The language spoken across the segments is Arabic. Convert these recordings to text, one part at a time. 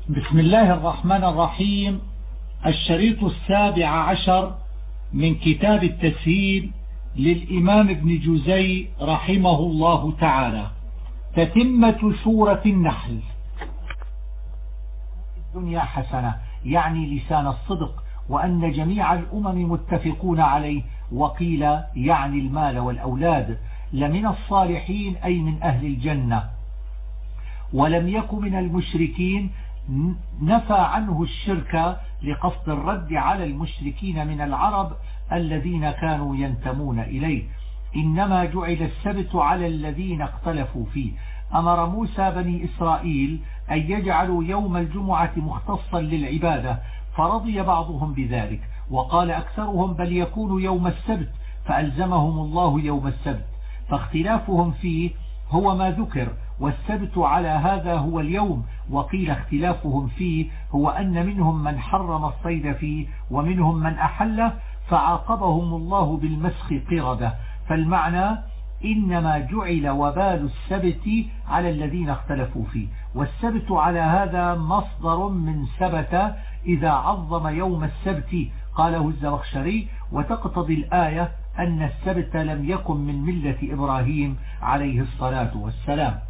بسم الله الرحمن الرحيم. الشريط 17 من كتاب التسهيل للإمام ابن جزي رحمه الله تعالى. تتمة سورة النحل. الدنيا حسنة يعني لسان الصدق، وأن جميع الأمم متفقون عليه، وقيل يعني المال والأولاد، لمن الصالحين أي من أهل الجنة، ولم يكن من المشركين، نفى عنه الشرك لقصد الرد على المشركين من العرب الذين كانوا ينتمون إليه. إنما جعل السبت على الذين اختلفوا فيه. أمر موسى بني إسرائيل أن يجعلوا يوم الجمعة مختصا للعبادة، فرضي بعضهم بذلك، وقال أكثرهم بل يكون يوم السبت، فألزمهم الله يوم السبت، فاختلافهم فيه هو ما ذكر، والسبت على هذا هو اليوم. وقيل اختلافهم فيه هو أن منهم من حرم الصيد فيه ومنهم من أحله، فعاقبهم الله بالمسخ قردة. فالمعنى إنما جعل وبال السبت على الذين اختلفوا فيه، والسبت على هذا مصدر من سبت إذا عظم يوم السبت، قاله الزمخشري. وتقتضي الآية أن السبت لم يكن من ملة إبراهيم عليه الصلاة والسلام.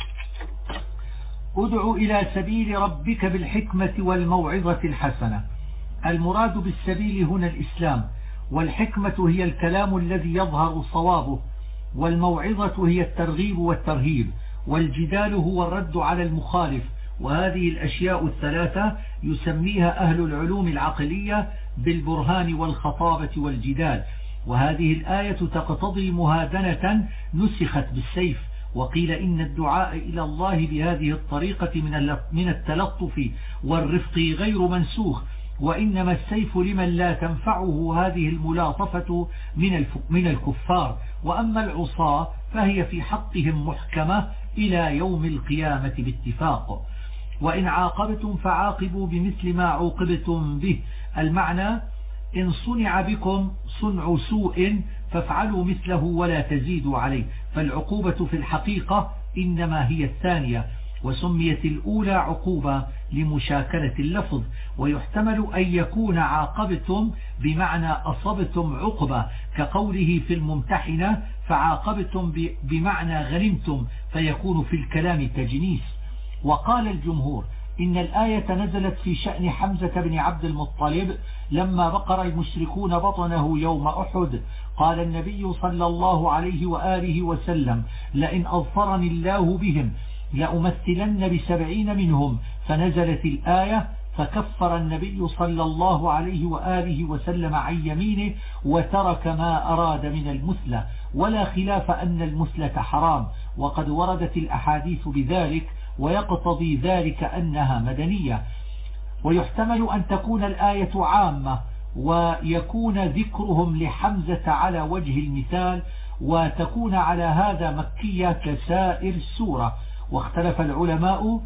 ادع إلى سبيل ربك بالحكمة والموعظة الحسنة. المراد بالسبيل هنا الإسلام، والحكمة هي الكلام الذي يظهر صوابه، والموعظة هي الترغيب والترهيب، والجدال هو الرد على المخالف. وهذه الأشياء الثلاثة يسميها أهل العلوم العقلية بالبرهان والخطابة والجدال. وهذه الآية تقتضي مهادنة نسخت بالسيف. وقيل إن الدعاء إلى الله بهذه الطريقة من التلطف والرفق غير منسوخ، وإنما السيف لمن لا تنفعه هذه الملاطفة من الكفار. وأما العصاة فهي في حقهم محكمة إلى يوم القيامة باتفاق. وإن عاقبتم فعاقبوا بمثل ما عوقبتم به. المعنى إن صنع بكم صنع سوء فافعلوا مثله ولا تزيدوا عليه. فالعقوبة في الحقيقة إنما هي الثانية، وسميت الأولى عقوبة لمشاكلة اللفظ. ويحتمل أن يكون عاقبتم بمعنى أصبتم عقبة، كقوله في الممتحنة فعاقبتم بمعنى غنمتم، فيكون في الكلام تجنيس. وقال الجمهور إن الآية نزلت في شأن حمزة بن عبد المطلب لما بقر المشركون بطنه يوم أحد. قال النبي صلى الله عليه وآله وسلم لئن أظفرني الله بهم لأمثلن ب70 منهم، فنزلت الآية فكفر النبي صلى الله عليه وآله وسلم عن يمينه وترك ما أراد من المثلة. ولا خلاف أن المثلة حرام، وقد وردت الأحاديث بذلك، ويقتضي ذلك أنها مدنية. ويحتمل أن تكون الآية عامة ويكون ذكرهم لحمزة على وجه المثال، وتكون على هذا مكية كسائر السورة. واختلف العلماء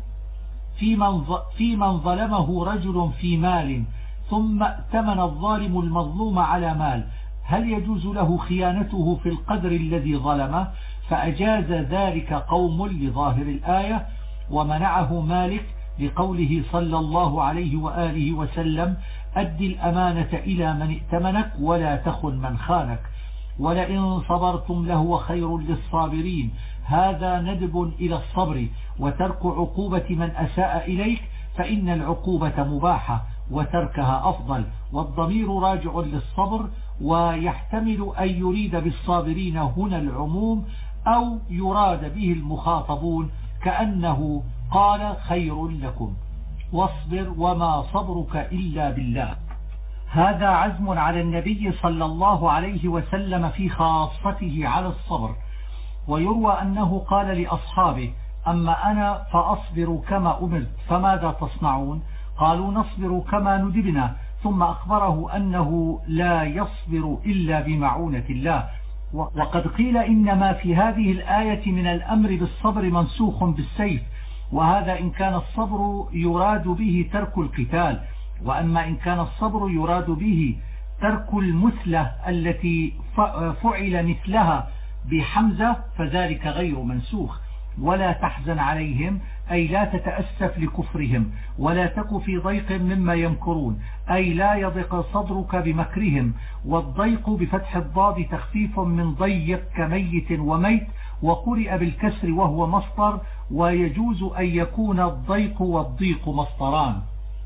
في من ظلمه رجل في مال ثم ائتمن الظالم المظلوم على مال، هل يجوز له خيانته في القدر الذي ظلمه؟ فأجاز ذلك قوم لظاهر الآية، ومنعه مالك لقوله صلى الله عليه وآله وسلم أد الأمانة إلى من ائتمنك ولا تخن من خانك، ولئن صبرتم لهو خير للصابرين. هذا ندب إلى الصبر وترك عقوبة من أساء إليك، فإن العقوبة مباحة وتركها أفضل، والضمير راجع للصبر. ويحتمل أن يريد بالصابرين هنا العموم، أو يراد به المخاطبون، كأنه قال خير لكم واصبر وما صبرك إلا بالله. هذا عزم على النبي صلى الله عليه وسلم في خاصته على الصبر. ويروى أنه قال لأصحابه أما أنا فأصبر كما أمرت فماذا تصنعون؟ قالوا نصبر كما ندبنا. ثم أخبره أنه لا يصبر إلا بمعونة الله. وقد قيل إنما في هذه الآية من الأمر بالصبر منسوخ بالسيف، وهذا إن كان الصبر يراد به ترك القتال. وأما إن كان الصبر يراد به ترك المثلة التي فعل مثلها بحمزة فذلك غير منسوخ. ولا تحزن عليهم أي لا تتأسف لكفرهم، ولا تك في ضيق مما يمكرون أي لا يضيق صدرك بمكرهم. والضيق بفتح الضاد تخفيف من ضيق كميت وميت، وقرئ بالكسر وهو مصدر، ويجوز أن يكون الضيق والضيق مصدران.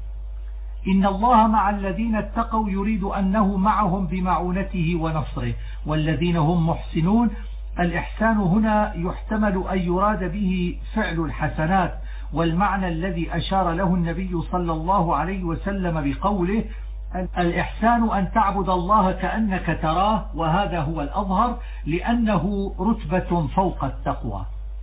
إن الله مع الذين اتقوا يريد أنه معهم بمعونته ونصره والذين هم محسنون. الإحسان هنا يحتمل أن يراد به فعل الحسنات، والمعنى الذي أشار له النبي صلى الله عليه وسلم بقوله الإحسان أن تعبد الله كأنك تراه، وهذا هو الأظهر لأنه رتبة فوق التقوى.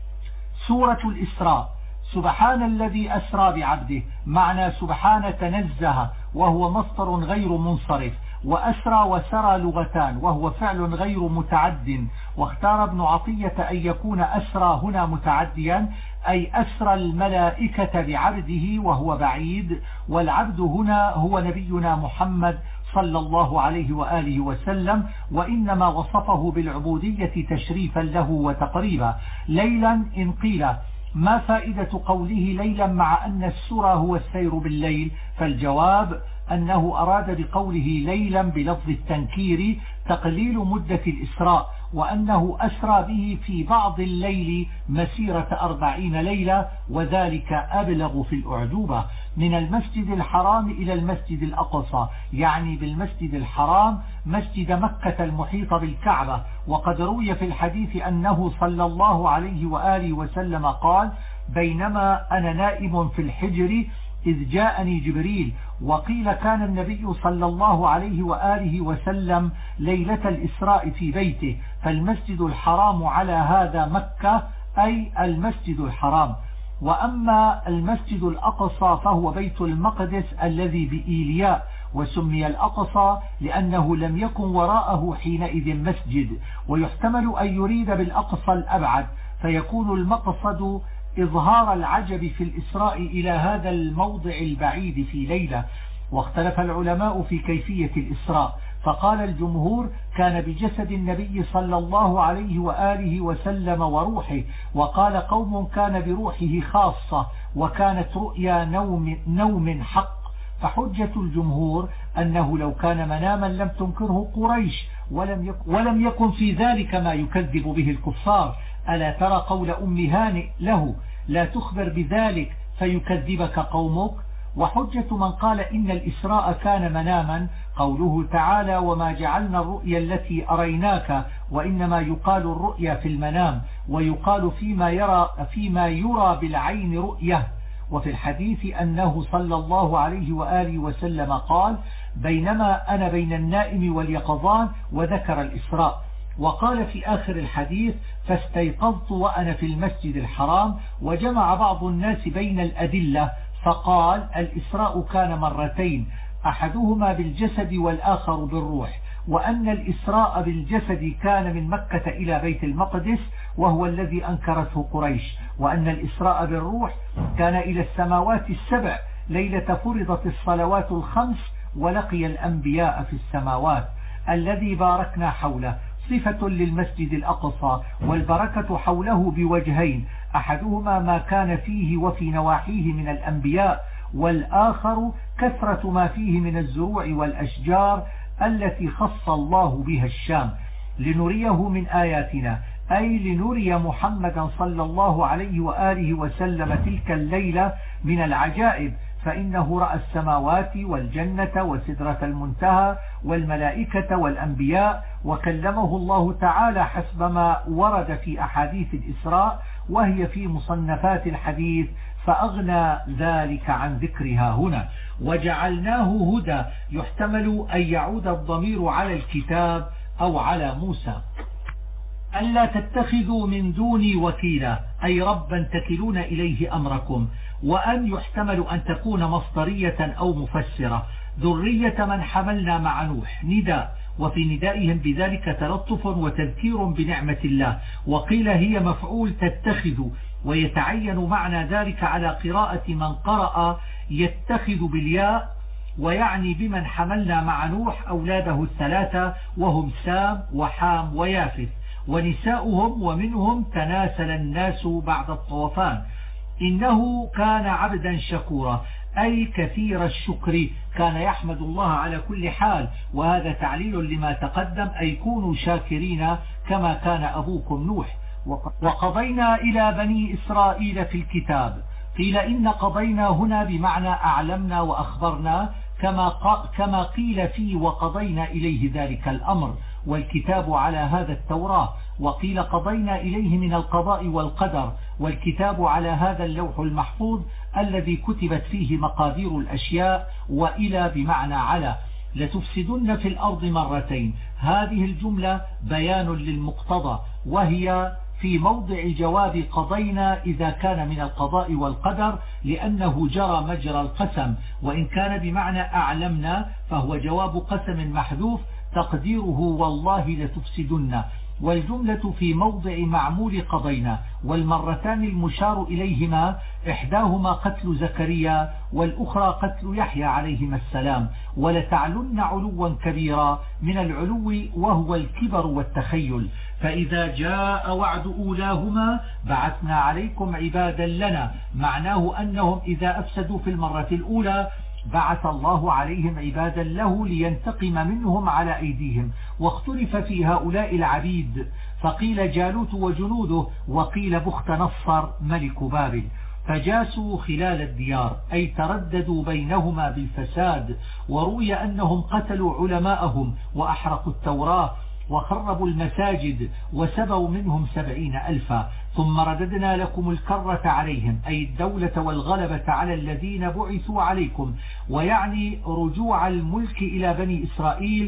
سورة الإسراء. سبحان الذي أسرى بعبده، معنى سبحان تنزه وهو مصدر غير منصرف، وأسرى وسرى لغتان وهو فعل غير متعد، واختار ابن عطية أن يكون أسرى هنا متعديا أي أسرى الملائكة بعبده وهو بعيد، والعبد هنا هو نبينا محمد صلى الله عليه وآله وسلم، وإنما وصفه بالعبودية تشريفا له وتقريبا. ليلا إن قيل ما فائدة قوله ليلا مع أن السرى هو السير بالليل؟ فالجواب أنه أراد بقوله ليلا بلفظ التنكير تقليل مدة الإسراء، وأنه أسرى به في بعض الليل مسيرة 40 ليلة، وذلك أبلغ في الأعجوبة. من المسجد الحرام إلى المسجد الأقصى، يعني بالمسجد الحرام مسجد مكة المحيط بالكعبة. وقد روي في الحديث أنه صلى الله عليه وآله وسلم قال بينما أنا نائم في الحجر إذ جاءني جبريل. وقيل كان النبي صلى الله عليه وآله وسلم ليلة الإسراء في بيته، فالمسجد الحرام على هذا مكة أي المسجد الحرام. وأما المسجد الأقصى فهو بيت المقدس الذي بإيلياء، وسمي الأقصى لأنه لم يكن وراءه حينئذ مسجد. ويحتمل أن يريد بالأقصى الأبعد، فيكون المقصد إظهار العجب في الإسراء إلى هذا الموضع البعيد في ليلة. واختلف العلماء في كيفية الإسراء، فقال الجمهور كان بجسد النبي صلى الله عليه وآله وسلم وروحه، وقال قوم كان بروحه خاصة وكانت رؤيا نوم حق. فحجة الجمهور أنه لو كان مناما لم تنكره قريش، ولم يكن في ذلك ما يكذب به الكفار. ألا ترى قول أم هانئ له لا تخبر بذلك فيكذبك قومك؟ وحجة من قال إن الإسراء كان مناما قوله تعالى وما جعلنا الرؤيا التي أريناك، وإنما يقال الرؤيا في المنام، ويقال فيما يرى بالعين رؤية. وفي الحديث أنه صلى الله عليه وآله وسلم قال بينما أنا بين النائم واليقظان، وذكر الإسراء. وقال في آخر الحديث فاستيقظت وأنا في المسجد الحرام. وجمع بعض الناس بين الأدلة فقال الإسراء كان مرتين، أحدهما بالجسد والآخر بالروح، وأن الإسراء بالجسد كان من مكة إلى بيت المقدس وهو الذي أنكرته قريش، وأن الإسراء بالروح كان إلى السماوات السبع ليلة فرضت الصلوات الخمس ولقي الأنبياء في السماوات. الذي باركنا حوله صفة للمسجد الأقصى، والبركة حوله بوجهين، أحدهما ما كان فيه وفي نواحيه من الأنبياء، والآخر كثرة ما فيه من الزروع والأشجار التي خص الله بها الشام لنريه من آياتنا، أي لنري محمدا صلى الله عليه وآله وسلم تلك الليلة من العجائب، فإنه رأى السماوات والجنة وسدرة المنتهى والملائكة والأنبياء، وكلمه الله تعالى حسب ما ورد في أحاديث الإسراء وهي في مصنفات الحديث، فأغنى ذلك عن ذكرها هنا. وجعلناه هدى، يحتمل أن يعود الضمير على الكتاب أو على موسى. ألا تتخذوا من دوني وكيلا، أي ربا تكلون إليه أمركم. وأن يحتمل أن تكون مصدرية أو مفسرة، ذرية من حملنا مع نوح نداء، وفي ندائهم بذلك تلطف وتذكير بنعمة الله. وقيل هي مفعول تتخذ، ويتعين معنى ذلك على قراءة من قرأ يتخذ بالياء، ويعني بمن حملنا مع نوح أولاده الثلاثة وهم سام وحام ويافث. ونساؤهم ومنهم تناسل الناس بعد الطوفان. إنه كان عبدا شكورا أي كثير الشكر، كان يحمد الله على كل حال، وهذا تعليل لما تقدم، أي كونوا شاكرين كما كان أبوكم نوح. وقضينا إلى بني إسرائيل في الكتاب، قيل إن قضينا هنا بمعنى أعلمنا وأخبرنا، كما قيل في وقضينا إليه ذلك الأمر، والكتاب على هذا التوراة، وقيل قضينا إليه من القضاء والقدر، والكتاب على هذا اللوح المحفوظ الذي كتبت فيه مقادير الأشياء، وإلى بمعنى على. لتفسدن في الأرض مرتين، هذه الجملة بيان للمقتضى، وهي في موضع جواب قضينا إذا كان من القضاء والقدر، لأنه جرى مجرى القسم، وإن كان بمعنى أعلمنا فهو جواب قسم محذوف تقديره والله لتفسدن، والجملة في موضع معمول قضينا. والمرتان المشار إليهما إحداهما قتل زكريا والأخرى قتل يحيى عليهما السلام. ولتعلن علوا كبيرا من العلو وهو الكبر والتخيل. فإذا جاء وعد أولاهما بعثنا عليكم عبادا لنا، معناه أنهم إذا أفسدوا في المرة الأولى بعث الله عليهم عبادا له لينتقم منهم على أيديهم. واختلف في هؤلاء العبيد، فقيل جالوت وجنوده، وقيل بخت نصر ملك بابل. فجاسوا خلال الديار أي ترددوا بينهما بالفساد، وروي أنهم قتلوا علماءهم وأحرقوا التوراة وخربوا المساجد وسبوا منهم 70,000. ثم رددنا لكم الكرة عليهم أي الدولة والغلبة على الذين بعثوا عليكم، ويعني رجوع الملك إلى بني إسرائيل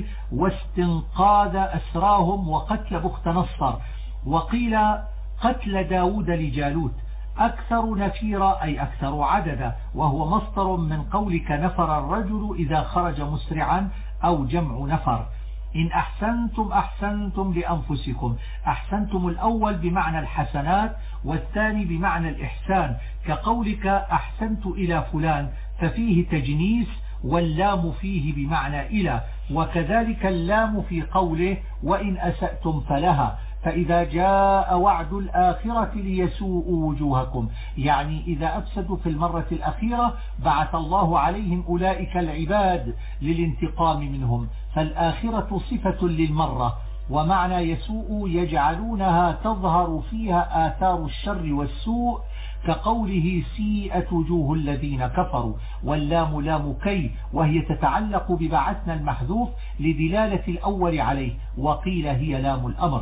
واستنقاذ أسراهم وقتل بخت نصر. وقيل قتل داود لجالوت. أكثر نفيرا أي أكثر عددا، وهو مصدر من قولك نفر الرجل إذا خرج مسرعا أو جمع نفر. إن أحسنتم أحسنتم لأنفسكم. أحسنتم الأول بمعنى الحسنات، والثاني بمعنى الإحسان، كقولك أحسنت إلى فلان، ففيه تجنيس، واللام فيه بمعنى إلى، وكذلك اللام في قوله وإن أسأتم فلها. فإذا جاء وعد الآخرة ليسوءوا وجوهكم، يعني إذا أفسدوا في المرة الأخيرة بعث الله عليهم أولئك العباد للانتقام منهم. فالآخرة صفة للمرة، ومعنى يسوء يجعلونها تظهر فيها آثار الشر والسوء، كقوله سيئت وجوه الذين كفروا. واللام لام كي، وهي تتعلق ببعثنا المحذوف لدلالة الأول عليه، وقيل هي لام الأمر.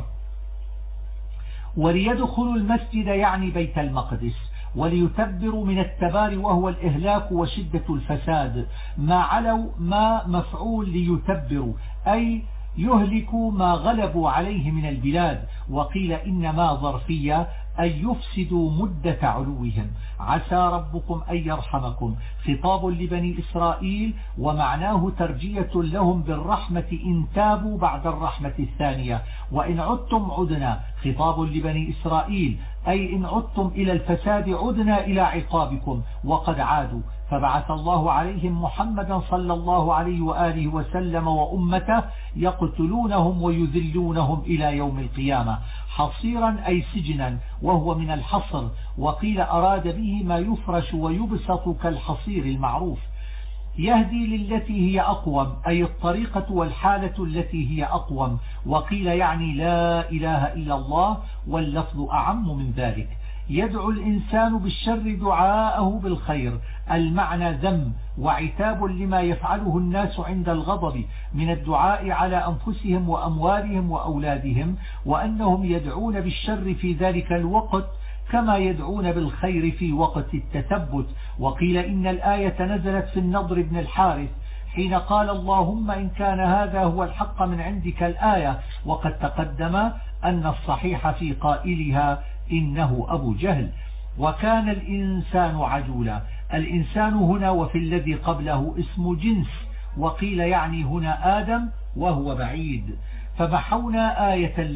وليدخلوا المسجد يعني بيت المقدس، وليتبروا من التبار وهو الإهلاك وشدة الفساد. ما علوا ما مفعول ليتبروا أي يهلكوا ما غلبوا عليه من البلاد. وقيل إنما ظرفية أي يفسدوا مدة علوهم. عسى ربكم أن يرحمكم، خطاب لبني إسرائيل، ومعناه ترجية لهم بالرحمة إن تابوا بعد الرحمة الثانية. وإن عدتم عدنا، خطاب لبني إسرائيل أي إن عدتم إلى الفساد عدنا إلى عقابكم، وقد عادوا. فبعث الله عليهم محمدا صلى الله عليه وآله وسلم وأمته يقتلونهم ويذلونهم إلى يوم القيامة. حصيرا أي سجنا، وهو من الحصر، وقيل أراد به ما يفرش ويبسط كالحصير المعروف. يهدي للتي هي أقوم أي الطريقة والحالة التي هي أقوم. وقيل يعني لا إله إلا الله، واللفظ أعم من ذلك. يدعو الإنسان بالشر دعاءه بالخير، المعنى ذم وعتاب لما يفعله الناس عند الغضب من الدعاء على أنفسهم وأموالهم وأولادهم، وأنهم يدعون بالشر في ذلك الوقت كما يدعون بالخير في وقت التثبت. وقيل إن الآية نزلت في النضر بن الحارث حين قال اللهم إن كان هذا هو الحق من عندك الآية، وقد تقدم أن الصحيح في قائلها إنه أبو جهل. وكان الإنسان عجولا. الإنسان هنا وفي الذي قبله اسم جنس، وقيل يعني هنا آدم وهو بعيد. فمحونا آية الليل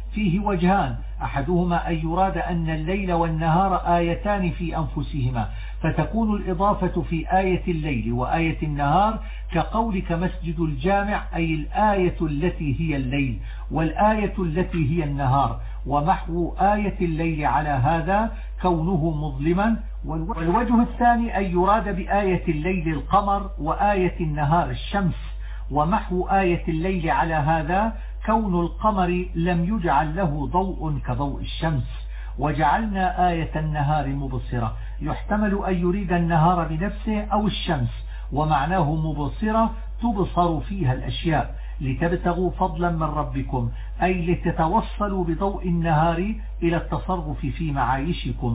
فيه وجهان، أحدهما أن يراد أن الليل والنهار آيتان في أنفسهما، فتكون الإضافة في آية الليل وآية النهار كقولك مسجد الجامع، أي الآية التي هي الليل والآية التي هي النهار. ومحو آية الليل على هذا كونه مظلما. والوجه الثاني أن يراد بآية الليل القمر وآية النهار الشمس، ومحو آية الليل على هذا كون القمر لم يجعل له ضوء كضوء الشمس. وجعلنا آية النهار مبصرة، يحتمل أن يريد النهار بنفسه أو الشمس، ومعناه مبصرة تبصر فيها الأشياء، لتبتغوا فضلا من ربكم، أي لتتوصلوا بضوء النهار إلى التصرف في معايشكم،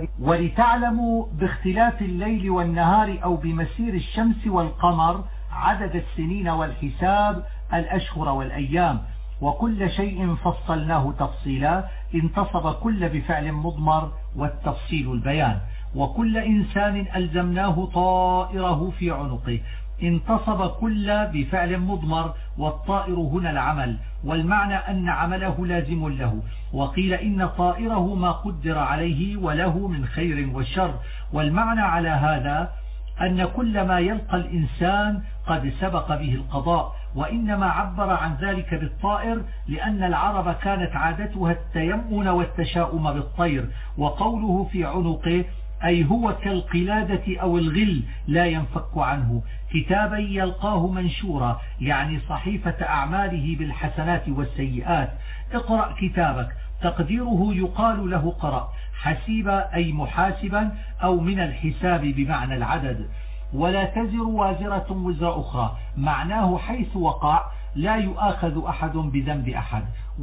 ولتعلموا باختلاف الليل والنهار أو بمسير الشمس والقمر عدد السنين والحساب، الأشهر والأيام. وكل شيء فصلناه تفصيلا، انتصب كل بفعل مضمر والتفصيل البيان. وكل إنسان ألزمناه طائره في عنقه، انتصب كل بفعل مضمر، والطائر هنا العمل، والمعنى أن عمله لازم له. وقيل إن طائره ما قدر عليه وله من خير وشر، والمعنى على هذا أن كل ما يلقى الإنسان قد سبق به القضاء، وإنما عبر عن ذلك بالطائر لأن العرب كانت عادتها التيمن والتشاؤم بالطير، وقوله في عنقه أي هو كالقلادة أو الغل لا ينفك عنه. كتابا يلقاه منشورا، يعني صحيفة أعماله بالحسنات والسيئات. اقرأ كتابك، تقديره يقال له قرأ. حسيبا أي محاسبا، أو من الحساب بمعنى العدد. ولا تزر وازرة وزر أخرى، معناه حيث وقع لا يؤاخذ أحد بذنب أحد.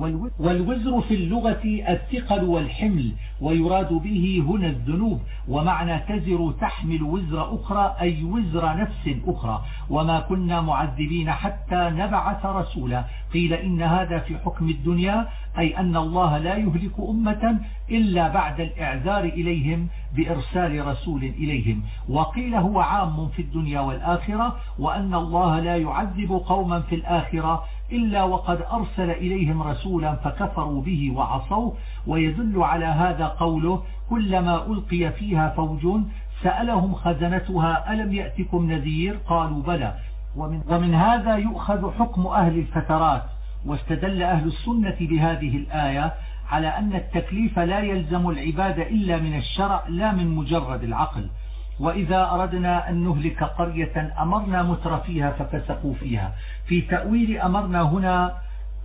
والوزر في اللغة الثقل والحمل، ويراد به هنا الذنوب. ومعنى تزر تحمل وزر أخرى أي وزر نفس أخرى. وما كنا معذبين حتى نبعث رسولا. قيل إن هذا في حكم الدنيا، أي أن الله لا يهلك أمة إلا بعد الإعذار إليهم بإرسال رسول إليهم. وقيل هو عام في الدنيا والآخرة، وأن الله لا يعذب قوما في الآخرة إلا وقد أرسل إليهم رسولا فكفروا به وعصوه. ويدل على هذا قوله كلما ألقي فيها فوج سألهم خزنتها ألم يأتكم نذير قالوا بلى. ومن هذا يؤخذ حكم أهل الفترات. واستدل أهل السنة بهذه الآية على أن التكليف لا يلزم العبادة إلا من الشرع لا من مجرد العقل. وإذا أردنا أن نهلك قرية أمرنا مترفيها ففسقوا فيها. في تأويل أمرنا هنا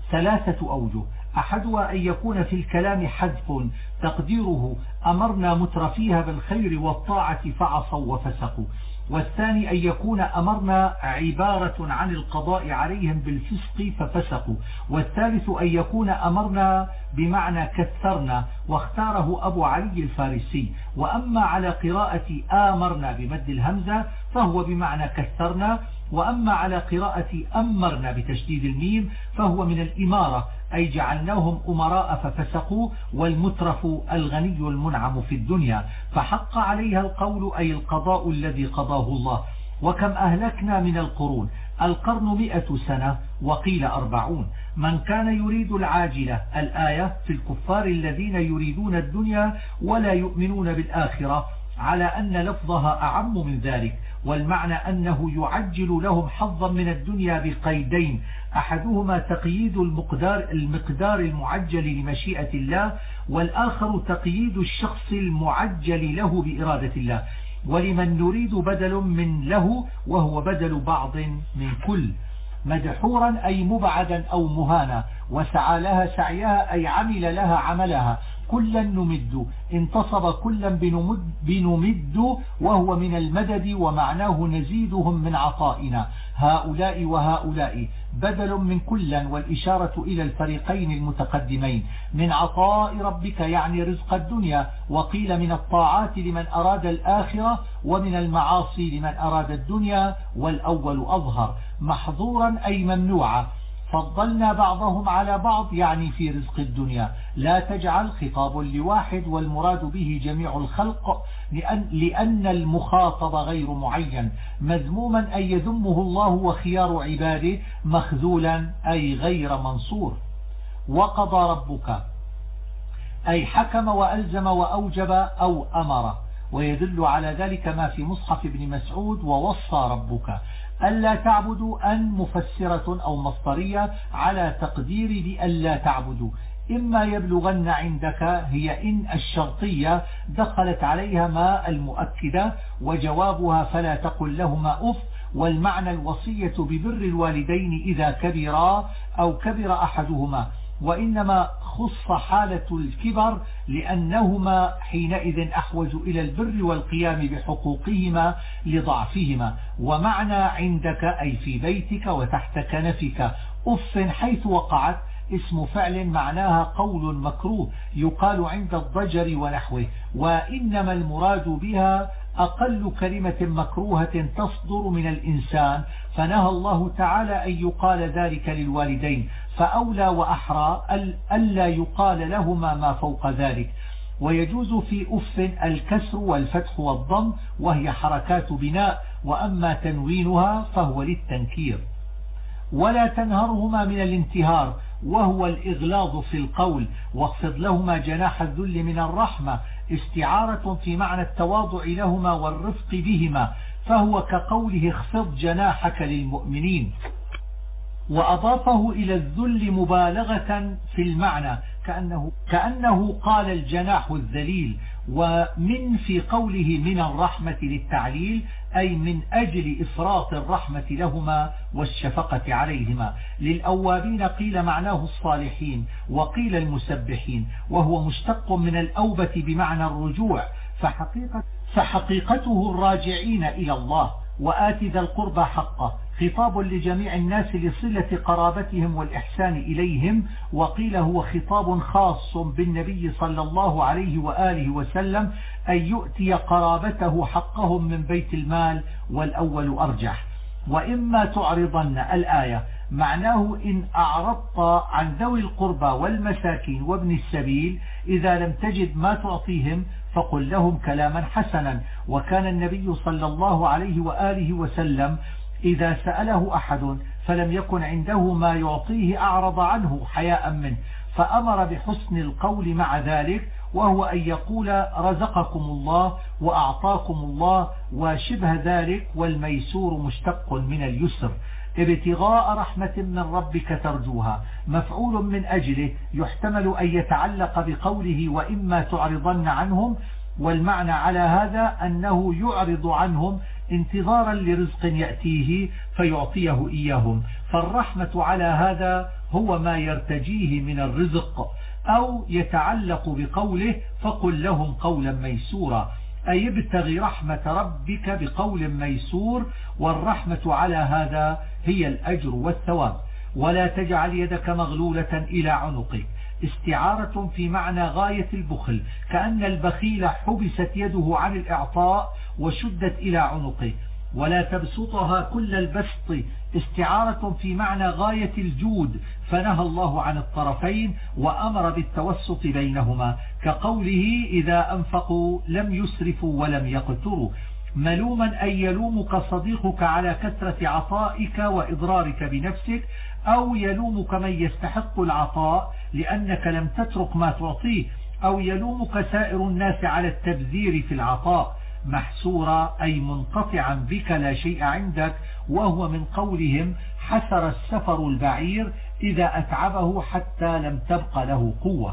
ثلاثة أوجه، أحدها أن يكون في الكلام حذف تقديره أمرنا مترفيها بالخير والطاعة فعصوا وفسقوا، والثاني أن يكون أمرنا عبارة عن القضاء عليهم بالفسق ففسقوا، والثالث أن يكون أمرنا بمعنى كثرنا، واختاره أبو علي الفارسي. وأما على قراءة آمرنا بمد الهمزة فهو بمعنى كثرنا، وأما على قراءة أمرنا بتشديد الميم فهو من الإمارة، أي جعلناهم أمراء ففسقوا، والمترف الغني المنعم في الدنيا، فحق عليها القول أي القضاء الذي قضاه الله. وكم أهلكنا من القرون، القرن 100 سنة وقيل 40. من كان يريد العاجلة، الآية في الكفار الذين يريدون الدنيا ولا يؤمنون بالآخرة، على أن لفظها أعم من ذلك، والمعنى أنه يعجل لهم حظا من الدنيا بقيدين، أحدهما تقييد المقدار المعجل لمشيئة الله، والآخر تقييد الشخص المعجل له بإرادة الله. ولمن نريد بدل من له، وهو بدل بعض من كل. مدحورا أي مبعدا أو مهانا، وسعى لها سعيها أي عمل لها عملها. كلا نمد، انتصب كلا بنمد وهو من المدد، ومعناه نزيدهم من عطائنا. هؤلاء وهؤلاء بدل من كلا، والإشارة إلى الفريقين المتقدمين. من عطاء ربك يعني رزق الدنيا، وقيل من الطاعات لمن أراد الآخرة، ومن المعاصي لمن أراد الدنيا، والأول أظهر. محظورا أي ممنوعا، فضلنا بعضهم على بعض يعني في رزق الدنيا. لا تجعل خطاب لواحد، والمراد به جميع الخلق لأن المخاطب غير معين. مذموما أي يذمه الله وخيار عباده، مخذولا أي غير منصور. وقضى ربك أي حكم وألزم وأوجب أو أمر. ويدل على ذلك ما في مصحف ابن مسعود ووصى ربك ألا تعبدوا أن مفسرة أو مصدرية على تقدير بألا تعبدوا، إما يبلغن عندك هي إن الشرطية دخلت عليها ما المؤكدة، وجوابها فلا تقل لهما أف، والمعنى الوصية ببر الوالدين إذا كبرا أو كبر أحدهما، وإنما خص حالة الكبر لأنهما حينئذ أحوج إلى البر والقيام بحقوقهما لضعفهما. ومعنى عندك أي في بيتك وتحت كنفك أف حيث وقعت اسم فعل معناها قول مكروه يقال عند الضجر ونحوه، وإنما المراد بها أقل كلمة مكروهة تصدر من الإنسان، فنهى الله تعالى أن يقال ذلك للوالدين، فأولى وأحرى ألا يقال لهما ما فوق ذلك. ويجوز في أف الكسر والفتح والضم وهي حركات بناء، وأما تنوينها فهو للتنكير. ولا تنهرهما من الانتهار وهو الإغلاظ في القول، واخفض لهما جناح الذل من الرحمة، استعارة في معنى التواضع لهما والرفق بهما، فهو كقوله اخفض جناحك للمؤمنين، وأضافه إلى الذل مبالغة في المعنى كأنه قال الجناح الذليل. ومن في قوله من الرحمة للتعليل أي من أجل إفراط الرحمة لهما والشفقة عليهما. للأوابين قيل معناه الصالحين وقيل المسبحين، وهو مشتق من الأوبة بمعنى الرجوع، فحقيقته الراجعين إلى الله. وآت ذا القربى حقه خطاب لجميع الناس لصلة قرابتهم والإحسان إليهم، وقيل هو خطاب خاص بالنبي صلى الله عليه وآله وسلم أن يؤتي قرابته حقهم من بيت المال، والأول أرجح. وإما تعرضن الآية معناه إن أعرضت عن ذوي القربى والمساكين وابن السبيل إذا لم تجد ما تعطيهم فقل لهم كلاما حسنا. وكان النبي صلى الله عليه وآله وسلم إذا سأله أحد فلم يكن عنده ما يعطيه أعرض عنه حياء منه، فأمر بحسن القول مع ذلك، وهو أن يقول رزقكم الله وأعطاكم الله وشبه ذلك. والميسور مشتق من اليسر، ابتغاء رحمة من ربك ترجوها مفعول من أجله، يحتمل أن يتعلق بقوله وإما تعرضن عنهم، والمعنى على هذا أنه يعرض عنهم انتظارا لرزق يأتيه فيعطيه إياهم، فالرحمة على هذا هو ما يرتجيه من الرزق، أو يتعلق بقوله فقل لهم قولا ميسورا، أي ابتغي رحمة ربك بقول ميسور، والرحمة على هذا هي الأجر والثواب. ولا تجعل يدك مغلولة إلى عنقك، استعارة في معنى غاية البخل، كأن البخيل حبست يده عن الإعطاء وشدت إلى عنقه. ولا تبسطها كل البسط، استعارة في معنى غاية الجود، فنهى الله عن الطرفين وأمر بالتوسط بينهما، كقوله إذا أنفقوا لم يسرفوا ولم يقتروا. ملوما أن يلومك صديقك على كثرة عطائك وإضرارك بنفسك، أو يلومك من يستحق العطاء لأنك لم تترك ما تعطيه، أو يلومك سائر الناس على التبذير في العطاء. محسورا أي منقطعا بك لا شيء عندك، وهو من قولهم حسر السفر البعير إذا أتعبه حتى لم تبق له قوة.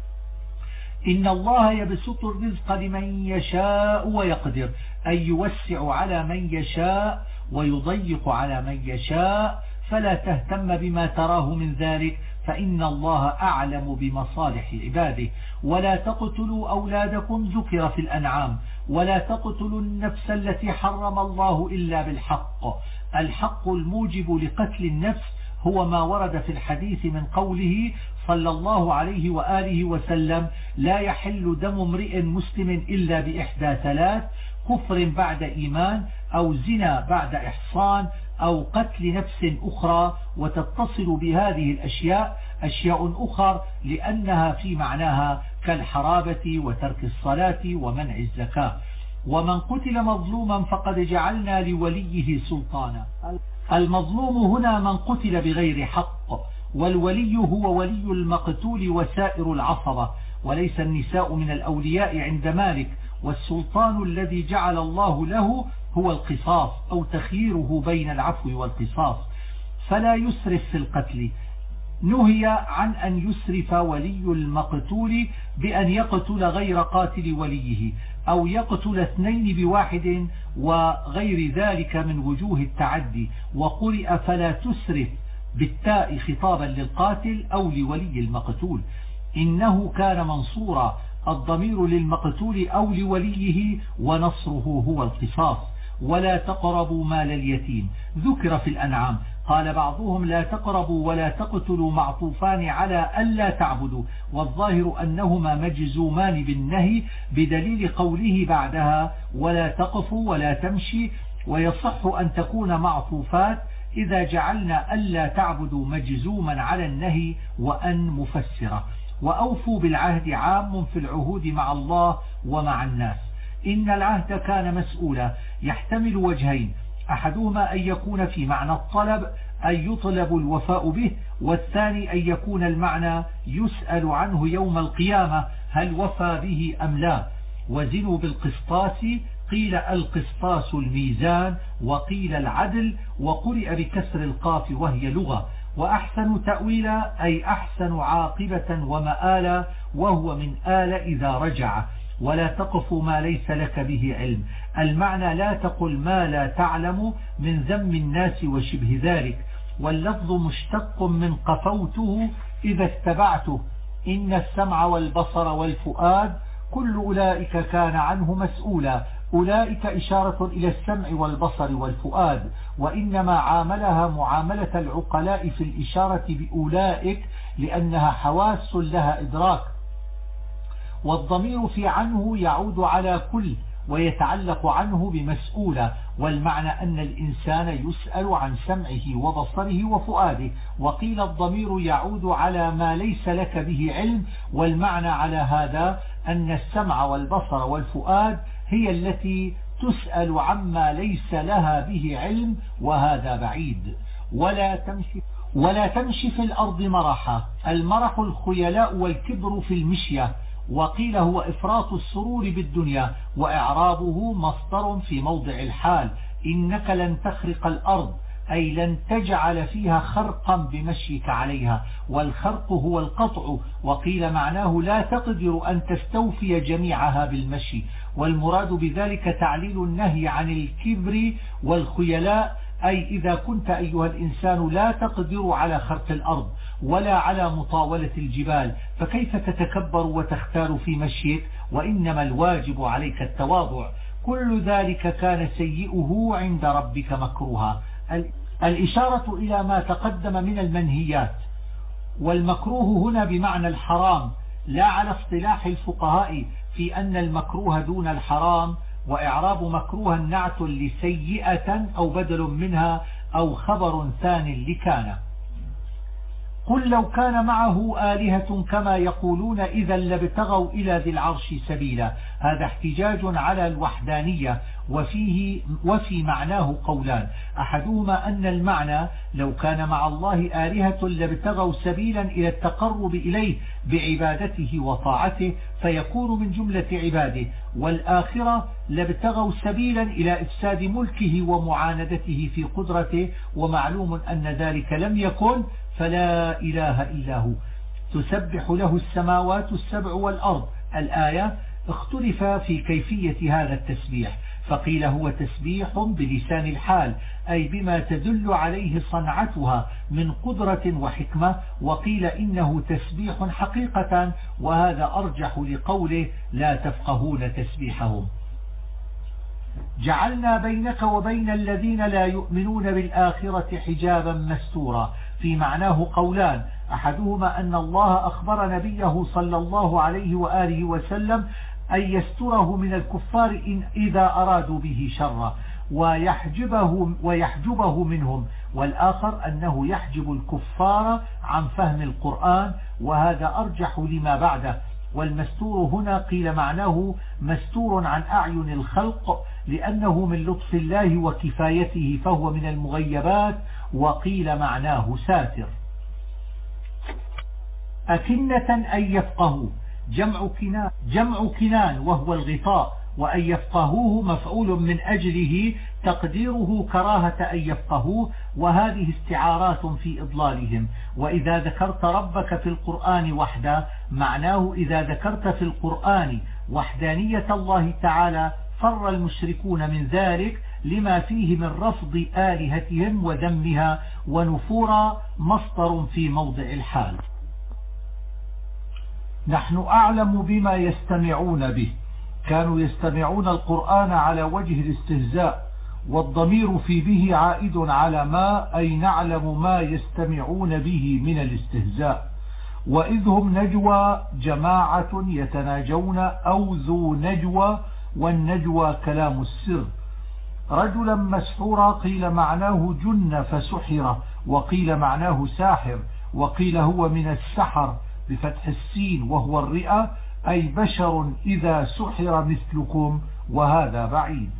إن الله يبسط الرزق لمن يشاء ويقدر، أي يوسع على من يشاء ويضيق على من يشاء، فلا تهتم بما تراه من ذلك، فإن الله أعلم بمصالح عباده. ولا تقتلوا أولادكم ذكر في الأنعام، ولا تقتلوا النفس التي حرم الله إلا بالحق. الحق الموجب لقتل النفس هو ما ورد في الحديث من قوله صلى الله عليه وآله وسلم لا يحل دم امرئ مسلم إلا بإحدى ثلاث: كفر بعد إيمان، أو زنا بعد إحصان، أو قتل نفس أخرى. وتتصل بهذه الأشياء أشياء أخر لأنها في معناها كالحرابة وترك الصلاة ومنع الزكاة. ومن قتل مظلوما فقد جعلنا لوليه سلطانا. المظلوم هنا من قتل بغير حق، والولي هو ولي المقتول وسائر العصبة، وليس النساء من الأولياء عند مالك. والسلطان الذي جعل الله له هو القصاص أو تخييره بين العفو والقصاص، فلا يسرف في القتل. نهي عن أن يسرف ولي المقتول بأن يقتل غير قاتل وليه أو يقتل اثنين بواحد وغير ذلك من وجوه التعدي. وقرئ فلا تسرف بالتاء خطابا للقاتل أو لولي المقتول. إنه كان منصورا، الضمير للمقتول أو لوليه، ونصره هو القصاص. ولا تقربوا مال اليتيم ذكر في الأنعام، قال بعضهم لا تقربوا ولا تقتلوا معطوفان على ألا تعبدوا، والظاهر أنهما مجزومان بالنهي بدليل قوله بعدها ولا تقفوا ولا تمشي. ويصح أن تكون معطوفات إذا جعلنا ألا تعبدوا مجزوما على النهي وأن مفسرة. وأوفوا بالعهد عام في العهود مع الله ومع الناس. إن العهد كان مسؤولا يحتمل وجهين، أحدهما أن يكون في معنى الطلب أن يطلب الوفاء به، والثاني أن يكون المعنى يسأل عنه يوم القيامة هل وفى به أم لا. وزنوا بالقسطاس، قيل القسطاس الميزان وقيل العدل، وقرئ بكسر القاف وهي لغة. وأحسن تأويلا أي أحسن عاقبة ومآلا، وهو من آل إذا رجع. ولا تقف ما ليس لك به علم، المعنى لا تقل ما لا تعلم من ذم الناس وشبه ذلك. واللفظ مشتق من قفوته إذا اتبعته. إن السمع والبصر والفؤاد كل أولئك كان عنه مسؤولا. أولئك إشارة إلى السمع والبصر والفؤاد، وإنما عاملها معاملة العقلاء في الإشارة بأولئك لأنها حواس لها إدراك. والضمير في عنه يعود على كل ويتعلق عنه بمسؤولة، والمعنى أن الإنسان يسأل عن سمعه وبصره وفؤاده. وقيل الضمير يعود على ما ليس لك به علم، والمعنى على هذا أن السمع والبصر والفؤاد هي التي تسأل عما ليس لها به علم، وهذا بعيد. ولا تمشي في الأرض مرحا. المرح الخيلاء والكبر في المشية، وقيل هو إفراط السرور بالدنيا، وإعرابه مصدر في موضع الحال. إنك لن تخرق الأرض أي لن تجعل فيها خرقا بمشيك عليها، والخرق هو القطع. وقيل معناه لا تقدر أن تستوفي جميعها بالمشي، والمراد بذلك تعليل النهي عن الكبر والخيلاء، أي إذا كنت أيها الإنسان لا تقدر على خرق الأرض ولا على مطاولة الجبال، فكيف تتكبر وتختار في مشيك؟ وإنما الواجب عليك التواضع. كل ذلك كان سيئه عند ربك مكروها. الإشارة إلى ما تقدم من المنهيات. والمكروه هنا بمعنى الحرام، لا على اصطلاح الفقهاء في أن المكروه دون الحرام. وإعراب مكروها نعت لسيئة أو بدل منها أو خبر ثان لكان. قل لو كان معه آلهة كما يقولون إذا لابتغوا إلى ذي العرش سبيلا. هذا احتجاج على الوحدانية، وفي معناه قولان، أحدهما أن المعنى لو كان مع الله آلهة لابتغوا سبيلا إلى التقرب إليه بعبادته وطاعته فيكون من جملة عباده، والآخرة لابتغوا سبيلا إلى إفساد ملكه ومعاندته في قدرته، ومعلوم أن ذلك لم يكن، فلا إله إلا هو تسبح له السماوات السبع والأرض. الآية اختلف في كيفية هذا التسبيح، فقيل هو تسبيح بلسان الحال أي بما تدل عليه صنعتها من قدرة وحكمة، وقيل إنه تسبيح حقيقة، وهذا أرجح لقوله لا تفقهون تسبيحهم. جعلنا بينك وبين الذين لا يؤمنون بالآخرة حجابا مستورا. في معناه قولان، أحدهما أن الله أخبر نبيه صلى الله عليه وآله وسلم أن يستره من الكفار إذا أرادوا به شرا ويحجبه منهم، والآخر أنه يحجب الكفار عن فهم القرآن، وهذا أرجح لما بعده. والمستور هنا قيل معناه مستور عن أعين الخلق لأنه من لطف الله وكفايته فهو من المغيبات، وقيل معناه ساتر. أكنة أن يفقهوا، جمع كنان وهو الغطاء، وأن يفقهوه مفعول من أجله تقديره كراهة أن يفقهوه، وهذه استعارات في إضلالهم. وإذا ذكرت ربك في القرآن وحده معناه إذا ذكرت في القرآن وحدانية الله تعالى فر المشركون من ذلك لما فيه من رفض آلهتهم وذمها، ونفورا مصدر في موضع الحال. نحن أعلم بما يستمعون به، كانوا يستمعون القرآن على وجه الاستهزاء، والضمير في به عائد على ما أي نعلم ما يستمعون به من الاستهزاء. وإذ هم نجوى جماعة يتناجون أو ذو نجوى، والنجوى كلام السر. رجلا مسحورا قيل معناه جن فسحر، وقيل معناه ساحر، وقيل هو من السحر بفتح السين وهو الرئة، أي بشر إذا سحر مثلكم، وهذا بعيد.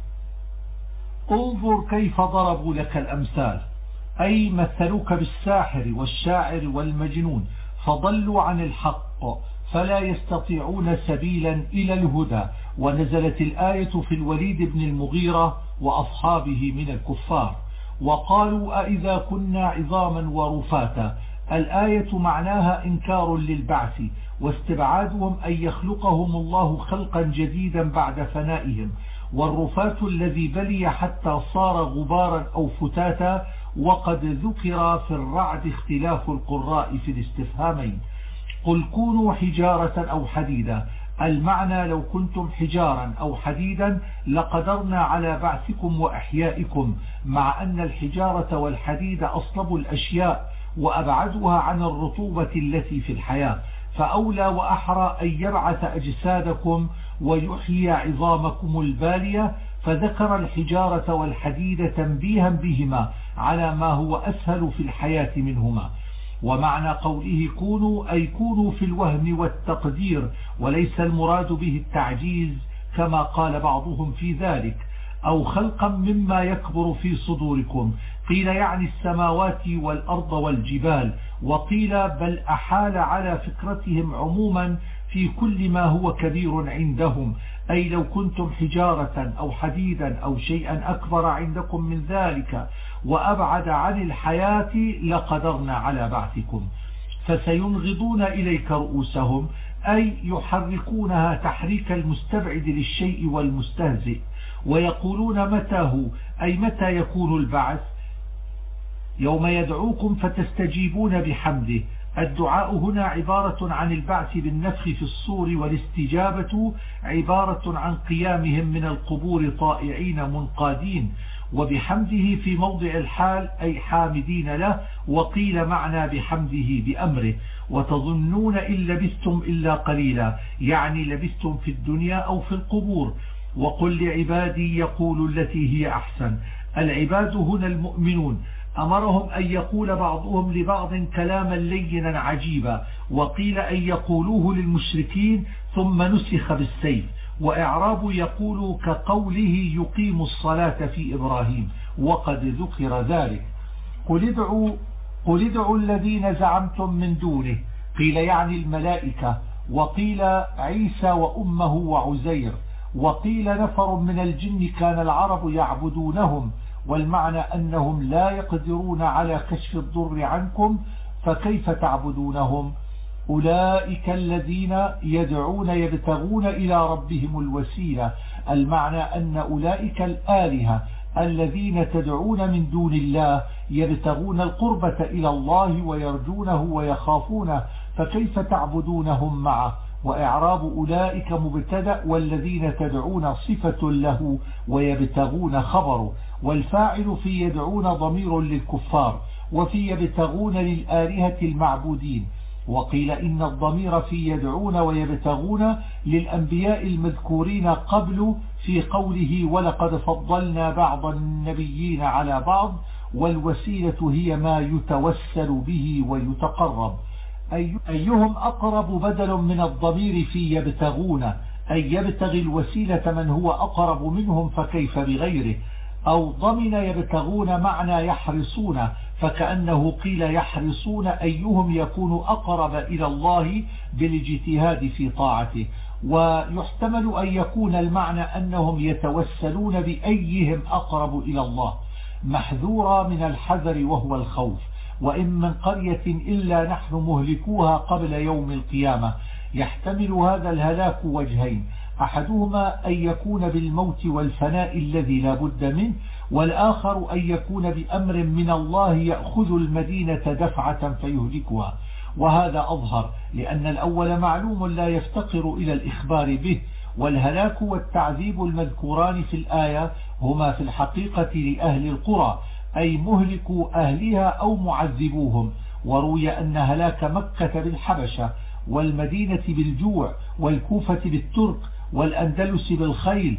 انظر كيف ضربوا لك الأمثال، أي مثلوك بالساحر والشاعر والمجنون، فضلوا عن الحق فلا يستطيعون سبيلا إلى الهدى. ونزلت الآية في الوليد بن المغيرة وأصحابه من الكفار. وقالوا أئذا كنا عظاما ورفاتا، الآية معناها إنكار للبعث واستبعادهم أن يخلقهم الله خلقا جديدا بعد فنائهم، والرفات الذي بلي حتى صار غبارا أو فتاتا. وقد ذكر في الرعد اختلاف القراء في الاستفهامين. قل كونوا حجارة أو حديدا، المعنى لو كنتم حجارا أو حديدا لقدرنا على بعثكم وإحيائكم، مع أن الحجارة والحديد أصلب الأشياء وأبعدها عن الرطوبة التي في الحياة، فأولى وأحرى أن يبعث أجسادكم ويحيي عظامكم البالية. فذكر الحجارة والحديد تنبيها بهما على ما هو أسهل في الحياة منهما. ومعنى قوله كونوا أي كونوا في الوهم والتقدير، وليس المراد به التعجيز كما قال بعضهم في ذلك، أو خلقا مما يكبر في صدوركم. قيل يعني السماوات والأرض والجبال، وقيل بل أحال على فكرتهم عموما في كل ما هو كبير عندهم، أي لو كنتم حجارة أو حديدا أو شيئا أكبر عندكم من ذلك وأبعد عن الحياة لقدرنا على بعثكم. فسينغضون إليك رؤوسهم، أي يحركونها تحريك المستبعد للشيء والمستهزئ، ويقولون متى هو، أي متى يكون البعث. يوم يدعوكم فتستجيبون بحمده. الدعاء هنا عبارة عن البعث بالنفخ في الصور، والاستجابة عبارة عن قيامهم من القبور طائعين منقادين، وبحمده في موضع الحال أي حامدين له. وقيل معنى بحمده بأمره. وتظنون إن لبثتم إلا قليلا، يعني لبثتم في الدنيا أو في القبور. وقل لعبادي يقولوا التي هي أحسن. العباد هنا المؤمنون، أمرهم أن يقول بعضهم لبعض كلاما لينا عجيبا، وقيل أن يقولوه للمشركين ثم نسخ بالسيف. وإعراب يقول كقوله يقيم الصلاة في إبراهيم، وقد ذكر ذلك. قل ادعوا الذين زعمتم من دونه، قيل يعني الملائكة، وقيل عيسى وأمه وعزير، وقيل نفر من الجن كان العرب يعبدونهم، والمعنى أنهم لا يقدرون على كشف الضر عنكم فكيف تعبدونهم. أولئك الذين يدعون يبتغون إلى ربهم الوسيلة، المعنى أن أولئك الآلهة الذين تدعون من دون الله يبتغون القربة إلى الله ويرجونه ويخافونه، فكيف تعبدونهم معه. وإعراب أولئك مبتدأ، والذين تدعون صفة له ويبتغون خبره، والفاعل في يدعون ضمير للكفار، وفي يبتغون للآلهة المعبودين. وقيل إن الضمير في يدعون ويبتغون للأنبياء المذكورين قبل في قوله ولقد فضلنا بعض النبيين على بعض، والوسيلة هي ما يتوسل به ويتقرب. أيهم أقرب بدل من الضمير في يبتغون، أي يبتغي الوسيلة من هو أقرب منهم فكيف بغيره. أو ضمن يبتغون معنى يحرصون، فكأنه قيل يحرصون أيهم يكون أقرب إلى الله بالاجتهاد في طاعته. ويحتمل أن يكون المعنى أنهم يتوسلون بأيهم أقرب إلى الله، محذورا من الحذر وهو الخوف. وإن من قرية إلا نحن مهلكوها قبل يوم القيامة. يحتمل هذا الهلاك وجهين: أحدهما أن يكون بالموت والفناء الذي لا بد منه، والآخر أن يكون بأمر من الله يأخذ المدينة دفعة فيهلكها. وهذا أظهر، لأن الأول معلوم لا يفتقر إلى الإخبار به، والهلاك والتعذيب المذكوران في الآية هما في الحقيقة لأهل القرى، أي مهلكوا أهلها أو معذبوهم. وروي أن هلاك مكة بالحبشة، والمدينة بالجوع، والكوفة بالترك، والأندلس بالخيل.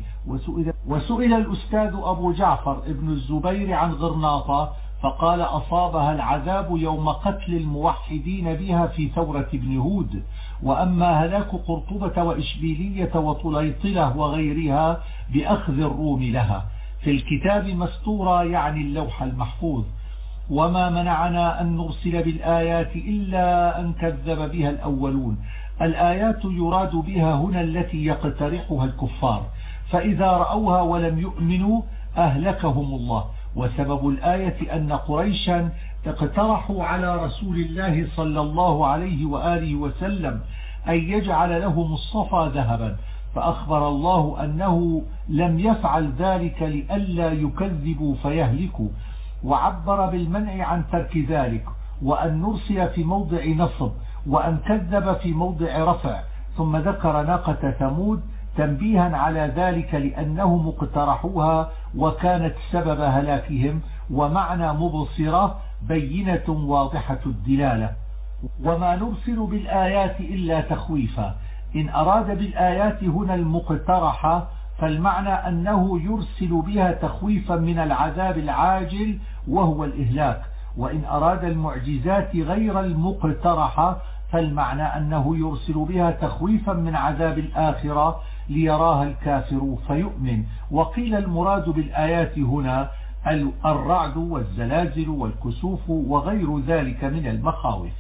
وسئل الأستاذ أبو جعفر ابن الزبير عن غرناطة فقال: أصابها العذاب يوم قتل الموحدين بها في ثورة ابن هود. وأما هلاك قرطبة وإشبيلية وطليطلة وغيرها بأخذ الروم لها. في الكتاب مستورة يعني اللوح المحفوظ. وما منعنا أن نرسل بالآيات إلا أن كذب بها الأولون. الآيات يراد بها هنا التي يقترحها الكفار، فإذا رأوها ولم يؤمنوا أهلكهم الله. وسبب الآية أن قريشا اقترحوا على رسول الله صلى الله عليه وآله وسلم أن يجعل لهم الصفا ذهبا، فأخبر الله أنه لم يفعل ذلك لئلا يكذبوا فيهلكوا، وعبر بالمنع عن ترك ذلك، وأن نرسل في موضع نصب، وأن كذب في موضع رفع. ثم ذكر ناقة ثمود تنبيها على ذلك لأنهم اقترحوها وكانت سبب هلاكهم. ومعنى مبصرة بينة واضحة الدلالة. وما نرسل بالآيات إلا تخويفا. إن أراد بالآيات هنا المقترحة فالمعنى أنه يرسل بها تخويفا من العذاب العاجل وهو الإهلاك. وإن أراد المعجزات غير المقترحة فالمعنى أنه يرسل بها تخويفا من عذاب الآخرة ليراها الكافر فيؤمن. وقيل المراد بالآيات هنا الرعد والزلازل والكسوف وغير ذلك من المخاوف.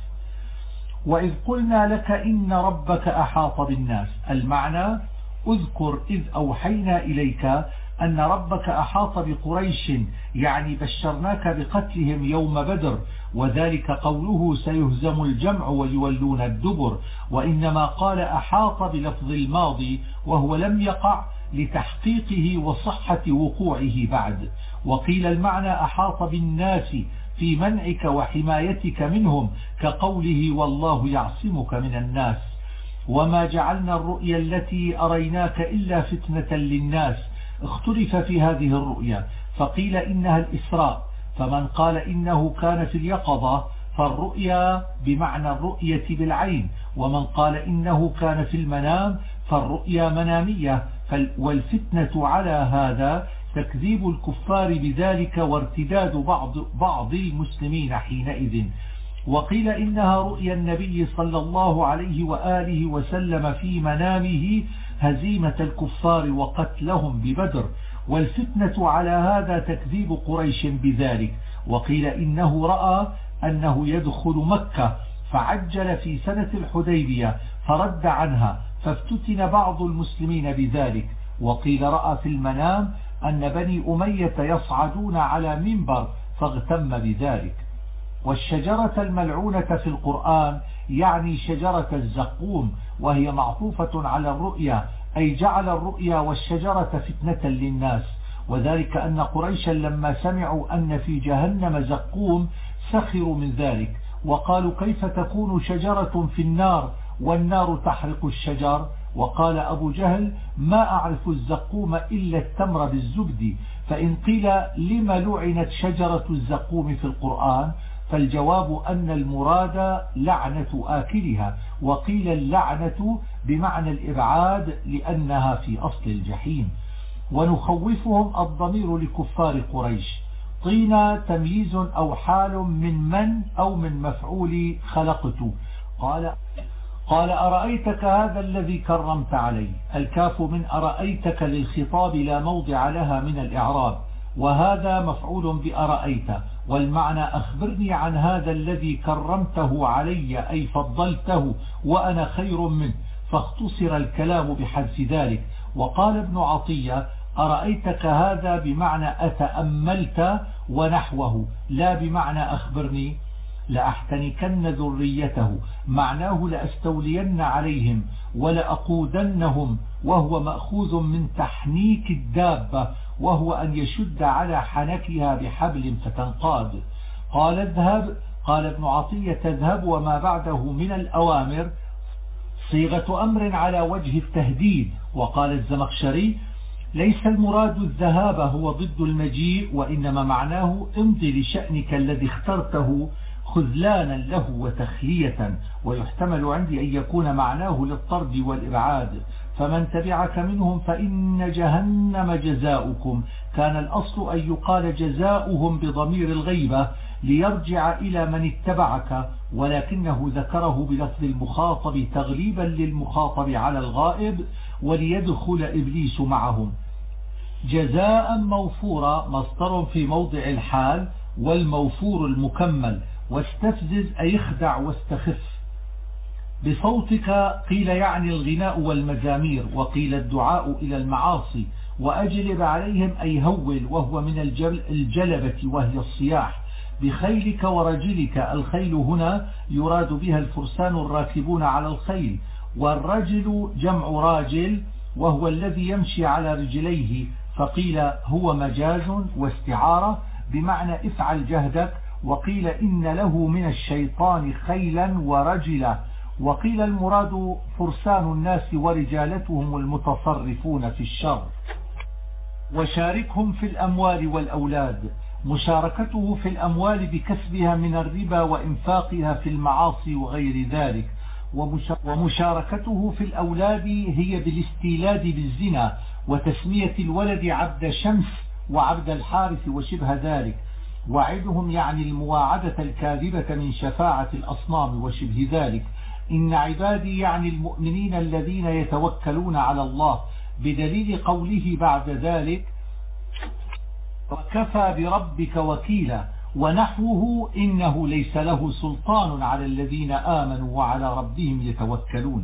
وإذ قلنا لك إن ربك أحاط بالناس. المعنى: اذكر إذ أوحينا إليك أن ربك أحاط بقريش، يعني بشرناك بقتلهم يوم بدر، وذلك قوله سيهزم الجمع ويولون الدبر. وإنما قال أحاط بلفظ الماضي وهو لم يقع لتحقيقه وصحة وقوعه بعد. وقيل المعنى أحاط بالناس في منعك وحمايتك منهم، كقوله والله يعصمك من الناس. وما جعلنا الرؤيا التي أريناك إلا فتنة للناس. اختلف في هذه الرؤيا، فقيل إنها الإسراء، فمن قال إنه كان في اليقظة فالرؤيا بمعنى الرؤية بالعين، ومن قال إنه كان في المنام فالرؤيا منامية. والفتنة على هذا تكذيب الكفار بذلك وارتداد بعض المسلمين حينئذ. وقيل إنها رؤيا النبي صلى الله عليه وآله وسلم في منامه هزيمة الكفار وقتلهم ببدر. والفتنة على هذا تكذيب قريش بذلك. وقيل إنه رأى أنه يدخل مكة فعجل في سنة الحديبية فرد عنها، فافتتن بعض المسلمين بذلك. وقيل رأى في المنام أن بني أمية يصعدون على منبر فاغتم بذلك. والشجرة الملعونة في القرآن يعني شجرة الزقوم، وهي معطوفة على الرؤيا، أي جعل الرؤيا والشجرة فتنة للناس. وذلك أن قريشا لما سمعوا أن في جهنم زقوم سخروا من ذلك، وقالوا كيف تكون شجرة في النار والنار تحرق الشجر. وقال أبو جهل ما أعرف الزقوم إلا التمر بالزبد. فإن قيل لما لعنت شجرة الزقوم في القرآن فالجواب أن المراد لعنة آكلها. وقيل اللعنة بمعنى الإبعاد لأنها في أصل الجحيم. ونخوفهم الضمير لكفار قريش. طين تمييز أو حال من أو من مفعول خلقت. قال أرأيتك هذا الذي كرمت عليه. الكاف من أرأيتك للخطاب لا موضع لها من الإعراب. وهذا مفعول بأرأيت، والمعنى أخبرني عن هذا الذي كرمته علي أي فضلته وأنا خير منه، فاختصر الكلام بحذف ذلك. وقال ابن عطية أرأيتك هذا بمعنى أتأملت ونحوه، لا بمعنى أخبرني. لأحتنكن ذريته معناه لأستولين عليهم ولأقودنهم، وهو مأخوذ من تحنيك الدابة، وهو أن يشد على حنكها بحبل فتنقاد. قال اذهب، قال ابن عطية تذهب وما بعده من الأوامر صيغة أمر على وجه التهديد. وقال الزمخشري ليس المراد الذهاب هو ضد المجيء، وإنما معناه امضي لشأنك الذي اخترته خذلانا له وتخلية. ويحتمل عندي أن يكون معناه للطرد والإبعاد. فمن تبعك منهم فإن جهنم جزاؤكم. كان الأصل أن يقال جزاؤهم بضمير الغيبة ليرجع إلى من اتبعك، ولكنه ذكره بلفظ المخاطب تغليبا للمخاطب على الغائب وليدخل إبليس معهم. جزاء موفورا مصدر في موضع الحال، والموفور المكمل. واستفزز أي اخدع واستخف. بصوتك قيل يعني الغناء والمزامير، وقيل الدعاء إلى المعاصي. وأجلب عليهم أي هول، وهو من الجلبة وهي الصياح. بخيلك ورجلك، الخيل هنا يراد بها الفرسان الراكبون على الخيل، والرجل جمع راجل وهو الذي يمشي على رجليه، فقيل هو مجاز واستعارة بمعنى افعل جهدك. وقيل إن له من الشيطان خيلا ورجلا. وقيل المراد فرسان الناس ورجالتهم المتصرفون في الشر. وشاركهم في الأموال والأولاد. مشاركته في الأموال بكسبها من الربا وإنفاقها في المعاصي وغير ذلك. ومشاركته في الأولاد هي بالاستيلاد بالزنا، وتسمية الولد عبد شمس وعبد الحارث وشبه ذلك. وعدهم يعني المواعدة الكاذبة من شفاعة الأصنام وشبه ذلك. إن عبادي يعني المؤمنين الذين يتوكلون على الله، بدليل قوله بعد ذلك وكفى بربك وكيلا. ونحوه إنه ليس له سلطان على الذين آمنوا وعلى ربهم يتوكلون.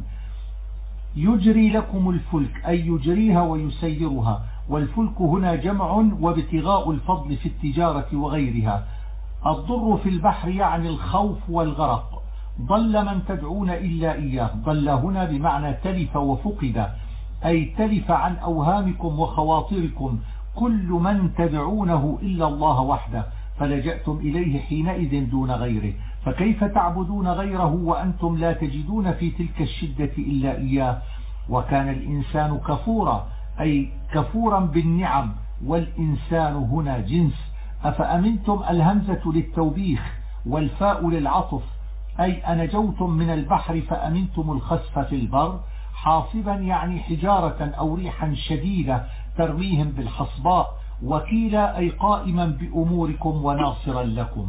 يجري لكم الفلك أي يجريها ويسيرها. والفلك هنا جمع وابتغاء الفضل في التجارة وغيرها. الضر في البحر يعني الخوف والغرق. ضل من تدعون إلا إياه. ضل هنا بمعنى تلف وفقد، أي تلف عن أوهامكم وخواطركم كل من تدعونه إلا الله وحده، فلجأتم إليه حينئذ دون غيره. فكيف تعبدون غيره وأنتم لا تجدون في تلك الشدة إلا إياه؟ وكان الإنسان كفورا أي كفورا بالنعم، والإنسان هنا جنس. أفأمنتم الهمزة للتوبيخ والفاء للعطف، أي أنجوتم من البحر فأمنتم الخسف في البر. حاصبا يعني حجارة أو ريحا شديدة ترميهم بالحصباء. وكيلا أي قائما بأموركم وناصرا لكم.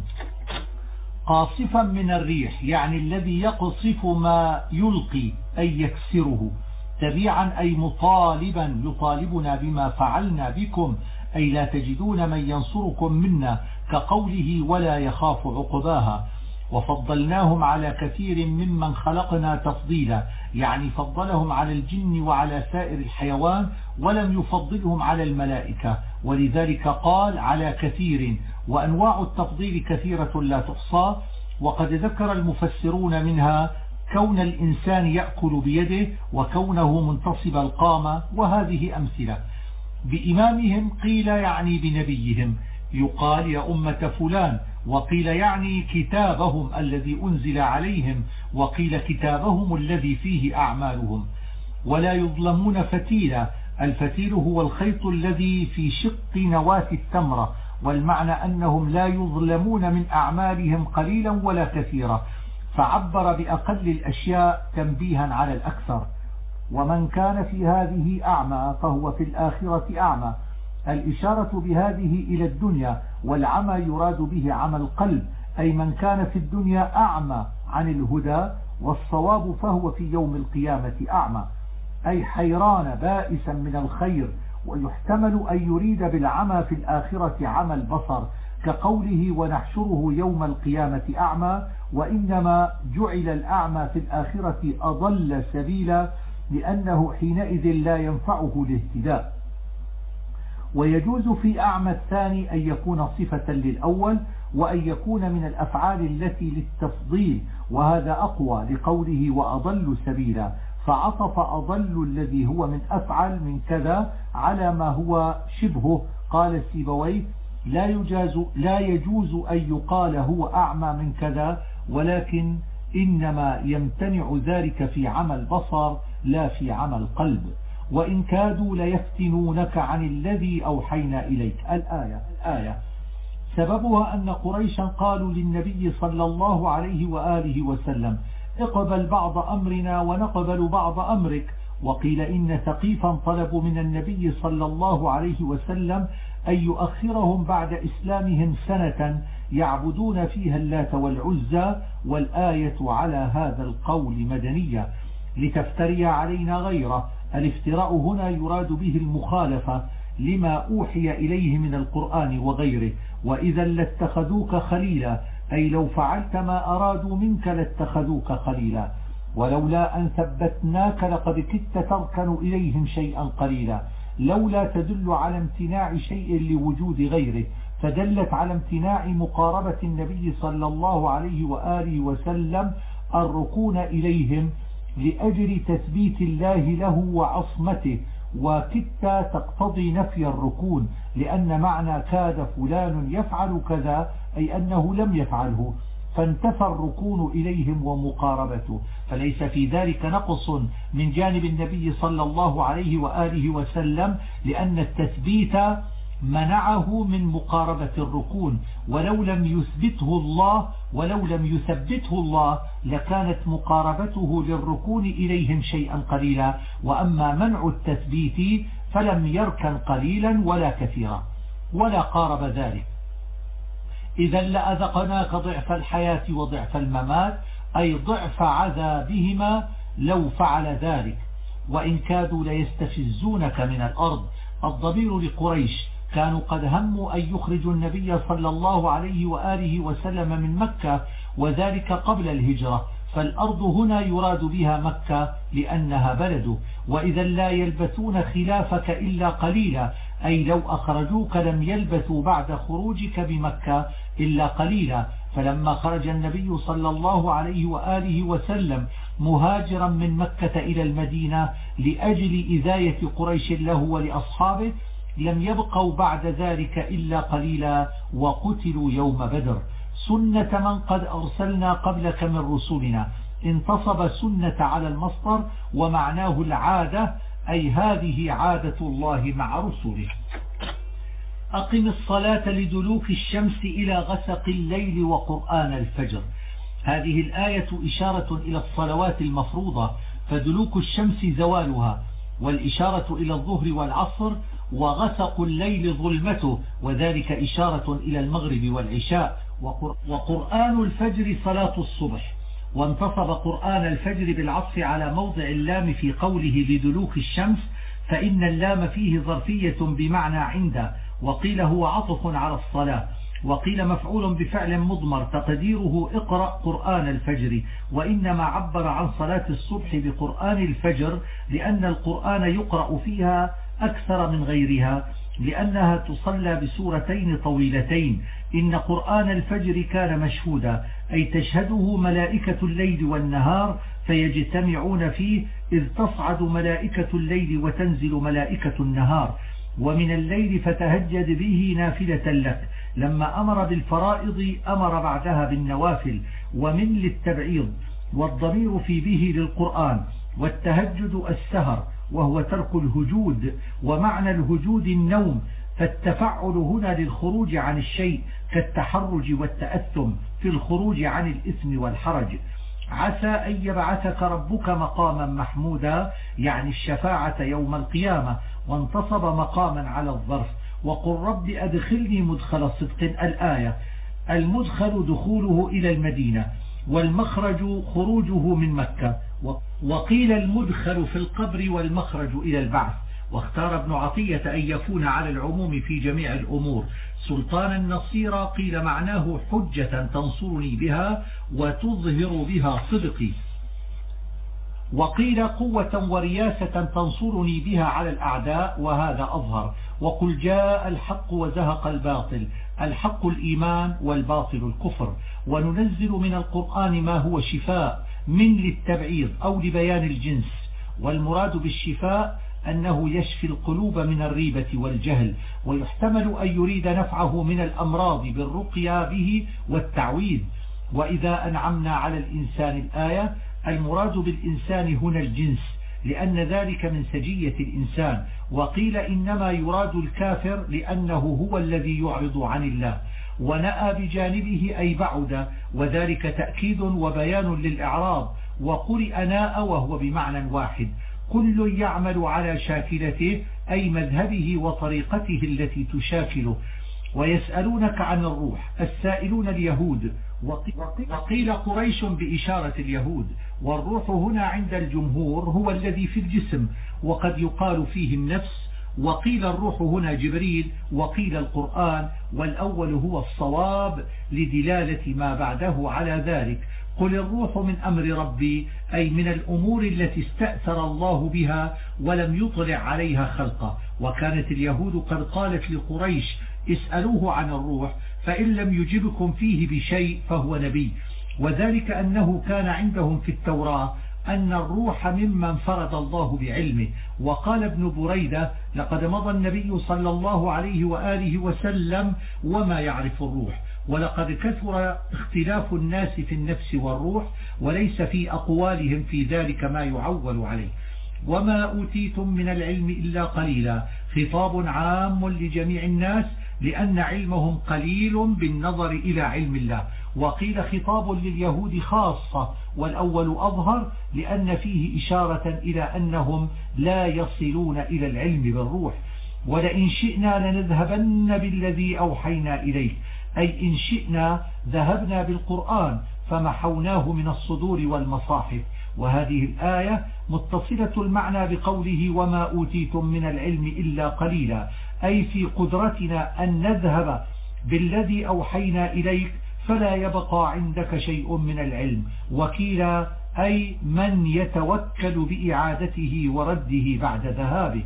قاصفا من الريح يعني الذي يقصف ما يلقي أي يكسره. تبيعا أي مطالبا يطالبنا بما فعلنا بكم، أي لا تجدون من ينصركم منا، كقوله ولا يخاف عقباها. وفضلناهم على كثير ممن خلقنا تفضيلا، يعني فضلهم على الجن وعلى سائر الحيوان، ولم يفضلهم على الملائكة، ولذلك قال على كثير. وأنواع التفضيل كثيرة لا تحصى، وقد ذكر المفسرون منها كون الإنسان يأكل بيده، وكونه منتصب القامة، وهذه أمثلة. بإمامهم قيل يعني بنبيهم، يقال يا أمة فلان، وقيل يعني كتابهم الذي أنزل عليهم، وقيل كتابهم الذي فيه أعمالهم. ولا يظلمون فتيلا. الفتيل هو الخيط الذي في شق نواة التمرة، والمعنى أنهم لا يظلمون من أعمالهم قليلا ولا كثيرا، فعبر بأقل الأشياء تنبيها على الأكثر. ومن كان في هذه أعمى فهو في الآخرة أعمى. الإشارة بهذه إلى الدنيا، والعمى يراد به عمى القلب، أي من كان في الدنيا أعمى عن الهدى والصواب فهو في يوم القيامة أعمى، أي حيران بائسا من الخير ويحتمل أن يريد بالعمى في الآخرة عمى البصر كقوله ونحشره يوم القيامة أعمى، وإنما جعل الأعمى في الآخرة أضل سبيلا لأنه حينئذ لا ينفعه الاهتداء. ويجوز في أعمى الثاني أن يكون صفة للأول وأن يكون من الأفعال التي للتفضيل، وهذا أقوى لقوله وأضل سبيلا، فعطف أضل الذي هو من أفعل من كذا على ما هو شبهه. قال سيبويه لا يجوز أن يقال هو أعمى من كذا، ولكن إنما يمتنع ذلك في عمى البصر لا في عمى القلب. وإن كادوا ليفتنونك عن الذي أوحينا إليك. الآية سببها أن قريشا قالوا للنبي صلى الله عليه وآله وسلم اقبل بعض أمرنا ونقبل بعض أمرك. وقيل إن ثقيفا طلبوا من النبي صلى الله عليه وسلم أن يؤخرهم بعد إسلامهم سنة يعبدون فيها اللات والعزى، والآية على هذا القول مدنية لتفتري علينا غيره. الافتراء هنا يراد به المخالفة لما أوحي إليه من القرآن وغيره. وإذا لاتخذوك خليلا، أي لو فعلت ما أرادوا منك لاتخذوك خليلا، ولولا أن ثبتناك لقد كدت تركن إليهم شيئا قليلا. لولا تدل على امتناع شيء لوجود غيره، فدلت على امتناع مقاربة النبي صلى الله عليه وآله وسلم الركون إليهم لأجل تثبيت الله له وعصمته. وكدت تقتضي نفي الركون، لأن معنى كاد فلان يفعل كذا أي أنه لم يفعله، فانتفى الركون إليهم ومقاربته، فليس في ذلك نقص من جانب النبي صلى الله عليه وآله وسلم، لأن التثبيت منعه من مقاربة الركون. ولو لم يثبته الله لكانت مقاربته للركون إليهم شيئا قليلا. وأما منع التثبيت فلم يركن قليلا ولا كثيرا ولا قارب ذلك. إذا لأذقناك ضعف الحياة وضعف الممات، أي ضعف عذابهما لو فعل ذلك. وإن كادوا ليستفزونك من الأرض. الضمير لقريش، كانوا قد هموا أن يخرجوا النبي صلى الله عليه وآله وسلم من مكة، وذلك قبل الهجرة، فالأرض هنا يراد بها مكة لأنها بلده. وإذا لا يلبثون خلافك إلا قليلا، أي لو أخرجوك لم يلبثوا بعد خروجك بمكة إلا قليلا. فلما خرج النبي صلى الله عليه وآله وسلم مهاجرا من مكة إلى المدينة لأجل إذاية قريش له ولأصحابه، لم يبقوا بعد ذلك إلا قليلا وقتلوا يوم بدر. سنة من قد أرسلنا قبلك من رسولنا. انتصب سنة على المصدر، ومعناه العادة، أي هذه عادة الله مع رسله. أقم الصلاة لدلوك الشمس إلى غسق الليل وقرآن الفجر. هذه الآية إشارة إلى الصلوات المفروضة، فدلوك الشمس زوالها، والإشارة إلى الظهر والعصر، وغسق الليل ظلمته، وذلك إشارة إلى المغرب والعشاء. وقرآن الفجر صلاة الصبح. وانتصب قرآن الفجر بالعطف على موضع اللام في قوله لدلوك الشمس، فإن اللام فيه ظرفية بمعنى عند، وقيل هو عطف على الصلاة، وقيل مفعول بفعل مضمر تقديره اقرأ قرآن الفجر. وإنما عبر عن صلاة الصبح بقرآن الفجر لأن القرآن يقرأ فيها أكثر من غيرها، لأنها تصلى بسورتين طويلتين. إن قرآن الفجر كان مشهودا، أي تشهده ملائكة الليل والنهار فيجتمعون فيه، إذ تصعد ملائكة الليل وتنزل ملائكة النهار. ومن الليل فتهجد به نافلة لك. لما أمر بالفرائض أمر بعدها بالنوافل، ومن للتبعيض، والضمير في به للقرآن. والتهجد السهر وهو ترك الهجود، ومعنى الهجود النوم، فالتفعل هنا للخروج عن الشيء كالتحرج والتأثم في الخروج عن الإثم والحرج. عسى أن يبعثك ربك مقاما محمودا، يعني الشفاعة يوم القيامة. وانتصب مقاما على الظرف. وقل رب أدخلني مدخل صدق. الآية المدخل دخوله إلى المدينة، والمخرج خروجه من مكة. وقيل المدخل في القبر والمخرج إلى البعث. واختار ابن عطية أن يكون على العموم في جميع الأمور. سلطانا نصيرا قيل معناه حجة تنصرني بها وتظهر بها صدقي، وقيل قوة ورياسة تنصرني بها على الأعداء، وهذا أظهر. وقل جاء الحق وزهق الباطل، الحق الإيمان والباطل الكفر. وننزل من القرآن ما هو شفاء من للتبعيض أو لبيان الجنس، والمراد بالشفاء أنه يشفي القلوب من الريبة والجهل، ويحتمل أن يريد نفعه من الأمراض بالرقية به والتعويذ. وإذا أنعمنا على الإنسان الآية، المراد بالإنسان هنا الجنس، لأن ذلك من سجية الإنسان. وقيل إنما يراد الكافر لأنه هو الذي يعرض عن الله. ونأى بجانبه أي بعد، وذلك تأكيد وبيان للإعراض. وقرئ ناء وهو بمعنى واحد. كل يعمل على شاكلته أي مذهبه وطريقته التي تشاكله. ويسألونك عن الروح، السائلون اليهود، وقيل قريش بإشارة اليهود. والروح هنا عند الجمهور هو الذي في الجسم، وقد يقال فيه النفس. وقيل الروح هنا جبريل، وقيل القرآن، والأول هو الصواب لدلالة ما بعده على ذلك. قل الروح من أمر ربي، أي من الأمور التي استأثر الله بها ولم يطلع عليها خلقه. وكانت اليهود قد قالت لقريش اسألوه عن الروح، فإن لم يجبكم فيه بشيء فهو نبي. وذلك أنه كان عندهم في التوراة أن الروح ممن فرض الله بعلمه. وقال ابن بريدة لقد مضى النبي صلى الله عليه وآله وسلم وما يعرف الروح، ولقد كثر اختلاف الناس في النفس والروح، وليس في أقوالهم في ذلك ما يعول عليه. وما أوتيتم من العلم إلا قليلا، خطاب عام لجميع الناس لأن علمهم قليل بالنظر إلى علم الله. وقيل خطاب لليهود خاصة، والأول أظهر لأن فيه إشارة إلى أنهم لا يصلون إلى العلم بالروح. ولئن شئنا لنذهبن بالذي أوحينا إليك، أي إن شئنا ذهبنا بالقرآن فمحوناه من الصدور والمصاحف. وهذه الآية متصلة المعنى بقوله وما أوتيتم من العلم إلا قليلا، أي في قدرتنا أن نذهب بالذي أوحينا إليك فلا يبقى عندك شيء من العلم. وكيلا أي من يتوكل بإعادته ورده بعد ذهابه.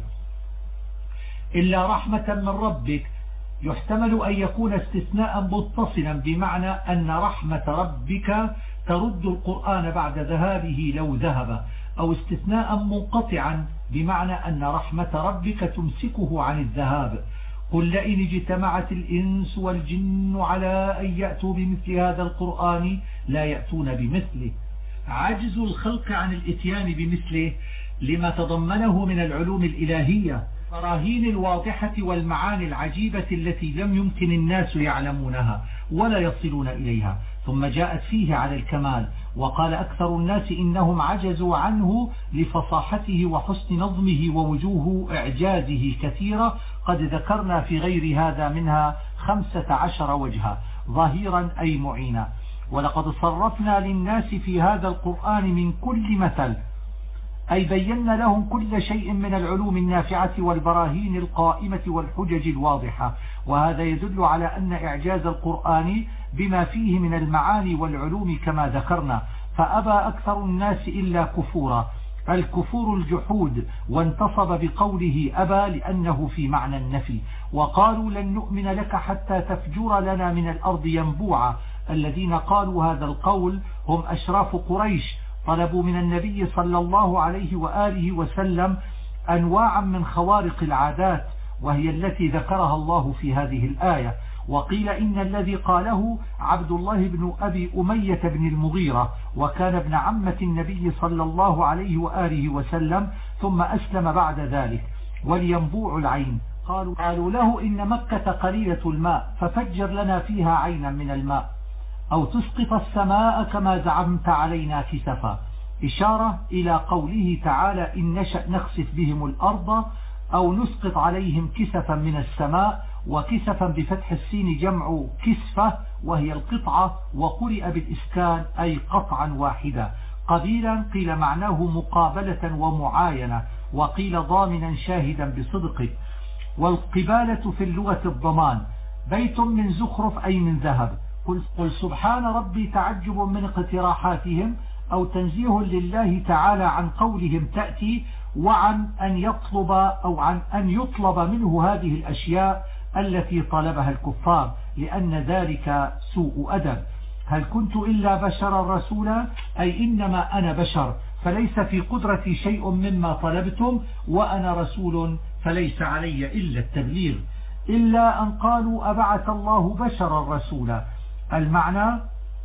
إلا رحمة من ربك يحتمل أن يكون استثناء متصلا، بمعنى أن رحمة ربك ترد القرآن بعد ذهابه لو ذهب، أو استثناء منقطعا بمعنى أن رحمة ربك تمسكه عن الذهاب. قل لئن اجتمعت الإنس والجن على أن يأتوا بمثل هذا القرآن لا يأتون بمثله. عجز الخلق عن الاتيان بمثله لما تضمنه من العلوم الإلهية، البراهين الواضحة والمعاني العجيبة التي لم يمكن الناس يعلمونها ولا يصلون إليها، ثم جاءت فيه على الكمال. وقال أكثر الناس إنهم عجزوا عنه لفصاحته وحسن نظمه ووجوه إعجازه كثيرة، قد ذكرنا في غير هذا منها 15 وجها، ظهيرا أي معينا. ولقد صرفنا للناس في هذا القرآن من كل مثل، أي بينا لهم كل شيء من العلوم النافعة والبراهين القائمة والحجج الواضحة. وهذا يدل على أن إعجاز القرآن بما فيه من المعاني والعلوم كما ذكرنا. فأبى أكثر الناس إلا كفورا، الكفور الجحود، وانتصب بقوله أبى لأنه في معنى النفي. وقالوا لن نؤمن لك حتى تفجر لنا من الأرض ينبوعا. الذين قالوا هذا القول هم أشراف قريش، طلبوا من النبي صلى الله عليه وآله وسلم أنواعا من خوارق العادات، وهي التي ذكرها الله في هذه الآية. وقيل إن الذي قاله عبد الله بن أبي أمية بن المغيرة، وكان ابن عمة النبي صلى الله عليه وآله وسلم، ثم أسلم بعد ذلك. والينبوع العين، قالوا له إن مكة قليلة الماء ففجر لنا فيها عينا من الماء، أو تسقط السماء كما زعمت علينا كسفا، إشارة إلى قوله تعالى إن نشأ نخسف بهم الأرض أو نسقط عليهم كسفا من السماء. وكسفا بفتح السين جمع كسفة وهي القطعة، وقرئ بالإسكان أي قطعا واحدا. قبيلا قيل معناه مقابلة ومعاينة، وقيل ضامنا شاهدا بصدقه. والقبالة في اللغة الضمان. بيت من زخرف أي من ذهب. قل سبحان ربي تعجب من اقتراحاتهم أو تنزيه لله تعالى عن قولهم تأتي، وعن أن يطلب أو عن أن يطلب منه هذه الأشياء التي طلبها الكفار، لأن ذلك سوء أدب. هل كنت إلا بشرا رسولا، أي إنما أنا بشر فليس في قدرتي شيء مما طلبتم، وأنا رسول فليس علي إلا التبليغ. إلا أن قالوا أبعث الله بشرا رسولا. المعنى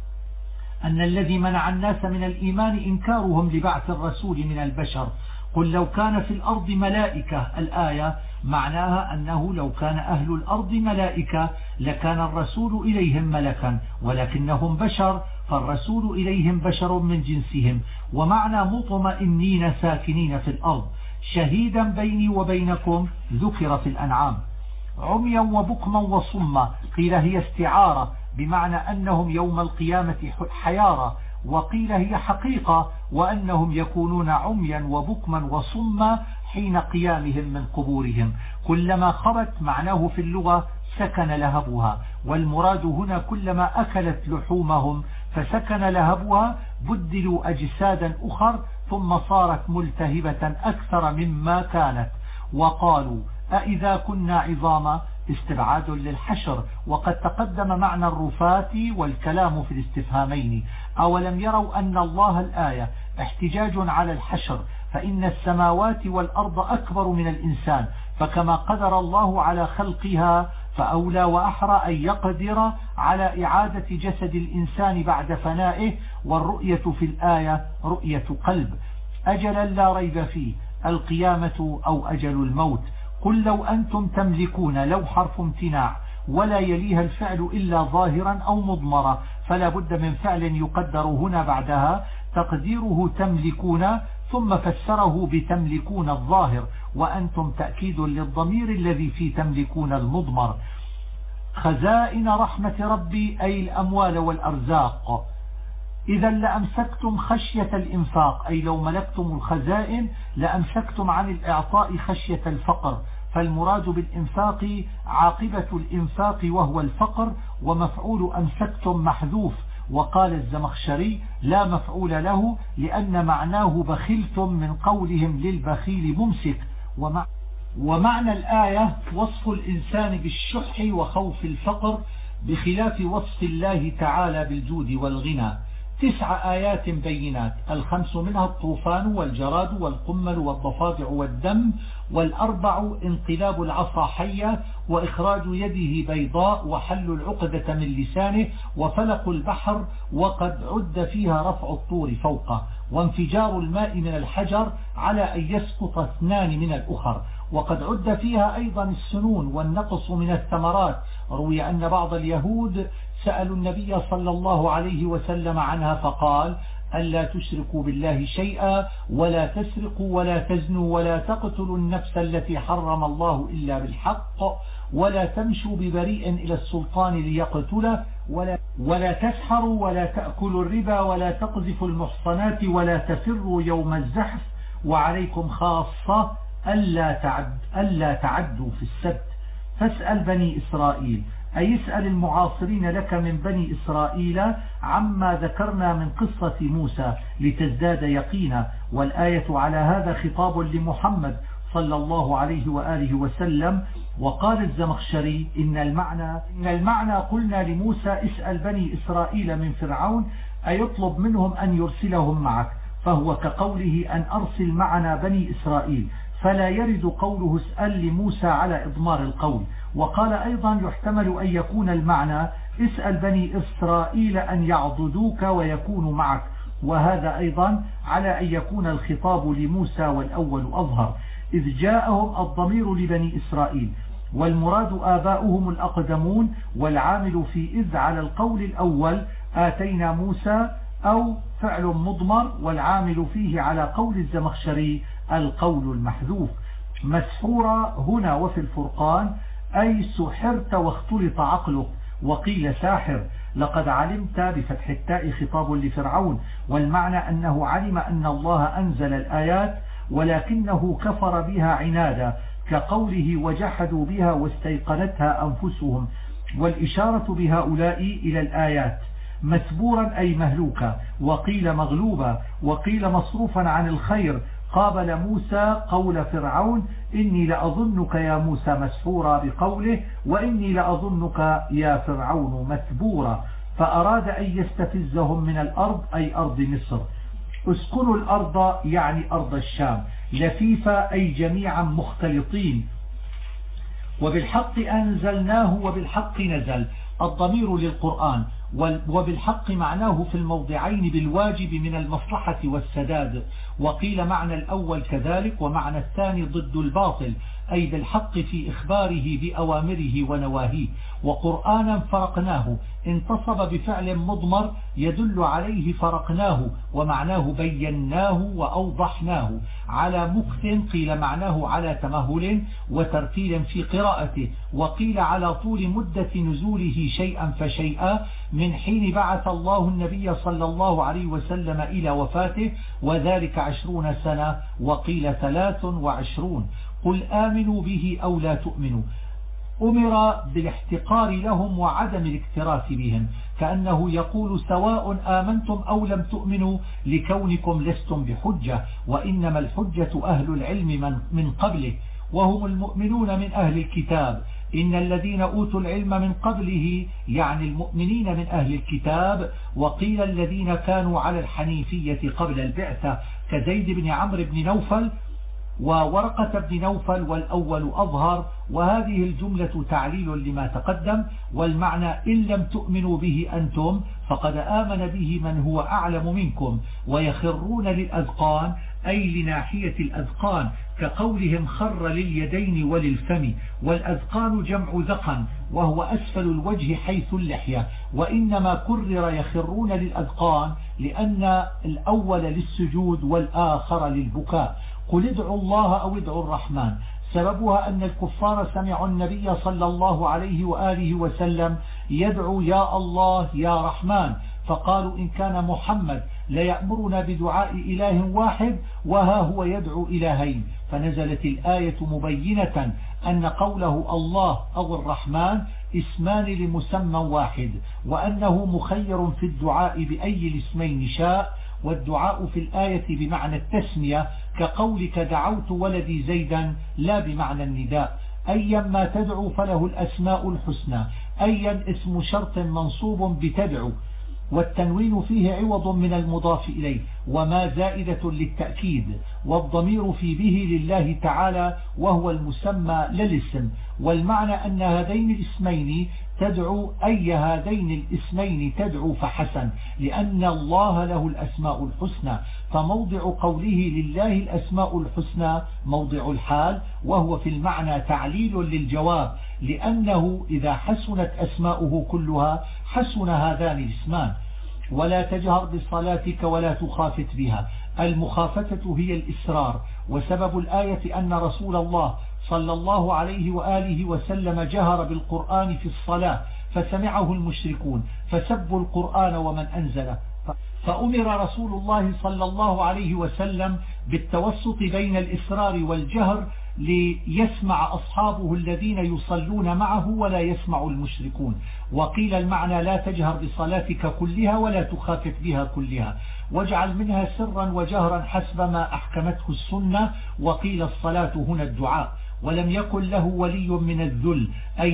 أن الذي منع الناس من الإيمان إنكارهم لبعث الرسول من البشر. قل لو كان في الأرض ملائكة، الآية معناها أنه لو كان أهل الأرض ملائكة لكان الرسول إليهم ملكا، ولكنهم بشر فالرسول إليهم بشر من جنسهم. ومعنى مطمئنين ساكنين في الأرض. شهيدا بيني وبينكم ذكر في الأنعام. عميا وبكما وصما، قيل هي استعارة بمعنى أنهم يوم القيامة حيارى، وقيل هي حقيقة وأنهم يكونون عميا وبكما وصما حين قيامهم من قبورهم. كلما خبت معناه في اللغة سكن لهبها، والمراد هنا كلما أكلت لحومهم فسكن لهبها بدلوا أجسادا أخر ثم صارت ملتهبة أكثر مما كانت. وقالوا أإذا كنا عظاما، استبعاد للحشر، وقد تقدم معنى الرفات والكلام في الاستفهامين. أولم يروا أن الله، الآية احتجاج على الحشر، فإن السماوات والأرض أكبر من الإنسان، فكما قدر الله على خلقها فأولى وأحرى أن يقدر على إعادة جسد الإنسان بعد فنائه. والرؤية في الآية رؤية قلب. أجلا لا ريب فيه، القيامة أو أجل الموت. قل لو أنتم تملكون، لو حرف امتناع ولا يليها الفعل إلا ظاهرا أو مضمرا، فلا بد من فعل يقدر هنا بعدها تقديره تملكون، ثم فسره بتملكون الظاهر، وأنتم تأكيد للضمير الذي في تملكون المضمر. خزائن رحمة ربي أي الأموال والأرزاق. إذا لأمسكتم خشية الإنفاق، أي لو ملكتم الخزائن لأمسكتم عن الإعطاء خشية الفقر، فالمراد بالإنفاق عاقبة الإنفاق وهو الفقر، ومفعول أمسكتم محذوف. وقال الزمخشري لا مفعول له لأن معناه بخلتم من قولهم للبخيل ممسك. ومعنى الآية وصف الإنسان بالشح وخوف الفقر بخلاف وصف الله تعالى بالجود والغنى. 9 آيات بينات، 5 منها الطوفان والجراد والقمل والضفادع والدم، و4 انقلاب العصا حية وإخراج يده بيضاء وحل العقدة من لسانه وفلق البحر، وقد عد فيها رفع الطور فوقه، وانفجار الماء من الحجر على أن يسقط 2 من الأخر، وقد عد فيها أيضا السنون والنقص من الثمرات. روي أن بعض اليهود سألوا النبي صلى الله عليه وسلم عنها فقال ألا تشركوا بالله شيئا ولا تسرقوا ولا تزنوا ولا تقتلوا النفس التي حرم الله إلا بالحق ولا تمشوا ببريء إلى السلطان ليقتله ولا تسحروا ولا تأكلوا الربا ولا تقذفوا المحصنات ولا تفروا يوم الزحف، وعليكم خاصة ألا تعدوا في السبت. فاسأل بني إسرائيل، أي اسأل المعاصرين لك من بني إسرائيل عما ذكرنا من قصة موسى لتزداد يقينا. والآية على هذا خطاب لمحمد صلى الله عليه وآله وسلم. وقال الزمخشري إن المعنى قلنا لموسى اسأل بني إسرائيل من فرعون أيطلب منهم أن يرسلهم معك، فهو كقوله أن أرسل معنا بني إسرائيل، فلا يرد قوله اسأل لموسى على إضمار القول. وقال أيضا يحتمل أن يكون المعنى اسأل بني إسرائيل أن يعضدوك ويكونوا معك، وهذا أيضا على أن يكون الخطاب لموسى والأول أظهر، إذ جاءهم الضمير لبني إسرائيل، والمراد آباؤهم الأقدمون، والعامل في إذ على القول الأول آتينا موسى أو فعل مضمر، والعامل فيه على قول الزمخشري القول المحذوف. مسحورة هنا وفي الفرقان أي سحرت واختلط عقلك، وقيل ساحر. لقد علمت بفتح التاء خطاب لفرعون، والمعنى أنه علم أن الله أنزل الآيات ولكنه كفر بها عنادا، كقوله وجحدوا بها واستيقنتها أنفسهم، والإشارة بهؤلاء إلى الآيات. مسبورا أي مهلوكا، وقيل مغلوبا، وقيل مصروفا عن الخير. قابل موسى قول فرعون إني لأظنك يا موسى مسحورا بقوله وإني لأظنك يا فرعون مثبورا، فأراد أن يستفزهم من الأرض أي أرض مصر. اسكنوا الأرض يعني أرض الشام، لفيفا أي جميعا مختلطين. وبالحق أنزلناه وبالحق نزل، الضمير للقرآن، وبالحق معناه في الموضعين بالواجب من المصلحة والسداد. وقيل معنى الأول كذلك، ومعنى الثاني ضد الباطل، أي بالحق في إخباره بأوامره ونواهيه. وقرآنا فرقناه انتصب بفعل مضمر يدل عليه فرقناه، ومعناه بيناه وأوضحناه. على مكث قيل معناه على تمهل وترتيل في قراءته، وقيل على طول مدة نزوله شيئا فشيئا من حين بعث الله النبي صلى الله عليه وسلم إلى وفاته، وذلك 20 سنة، وقيل 23. قل آمنوا به أو لا تؤمنوا. أمر بالاحتقار لهم وعدم الاكتراث بهم، كأنه يقول سواء آمنتم أو لم تؤمنوا لكونكم لستم بحجة، وإنما الحجة أهل العلم من قبله، وهم المؤمنون من أهل الكتاب. إن الذين أوتوا العلم من قبله يعني المؤمنين من أهل الكتاب. وقيل الذين كانوا على الحنيفية قبل البعثة كزيد بن عمرو بن نوفل وورقة بن نوفل، والأول أظهر. وهذه الجملة تعليل لما تقدم، والمعنى إن لم تؤمنوا به أنتم فقد آمن به من هو أعلم منكم. ويخرون للأذقان أي لناحية الأذقان، كقولهم خر لليدين وللفم. والأذقان جمع ذقن، وهو أسفل الوجه حيث اللحية. وإنما كرر يخرون للأذقان لأن الأول للسجود والآخر للبكاء. قل ادعوا الله أو ادعوا الرحمن. سببها أن الكفار سمعوا النبي صلى الله عليه وآله وسلم يدعو يا الله يا رحمن، فقالوا إن كان محمد ليأمرنا بدعاء إله واحد وها هو يدعو إلهين، فنزلت الآية مبينة أن قوله الله أو الرحمن اسمان لمسمى واحد، وأنه مخير في الدعاء بأي الاسمين شاء. والدعاء في الآية بمعنى التسمية، كقولك دعوت ولدي زيدا، لا بمعنى النداء. أيا ما تدعو فله الأسماء الحسنى، أيا اسم شرط منصوب بتدعو، والتنوين فيه عوض من المضاف إليه، وما زائدة للتأكيد، والضمير في به لله تعالى وهو المسمى للاسم. والمعنى أن هذين الاسمين تدعو، أي هذين الاسمين تدعو فحسن، لأن الله له الأسماء الحسنى. فموضع قوله لله الأسماء الحسنى موضع الحال، وهو في المعنى تعليل للجواب، لأنه إذا حسنت أسماؤه كلها حسن هذان الاسمان. ولا تجهر بصلاتك ولا تخافت بها. المخافتة هي الإسرار. وسبب الآية أن رسول الله صلى الله عليه وآله وسلم جهر بالقرآن في الصلاة فسمعه المشركون فسبوا القرآن ومن أنزله، فأمر رسول الله صلى الله عليه وسلم بالتوسط بين الإسرار والجهر ليسمع أصحابه الذين يصلون معه ولا يسمع المشركون. وقيل المعنى لا تجهر بصلاتك كلها ولا تخافت بها كلها، واجعل منها سرا وجهرا حسب ما أحكمته السنة. وقيل الصلاة هنا الدعاء. ولم يكن له ولي من الذل، أي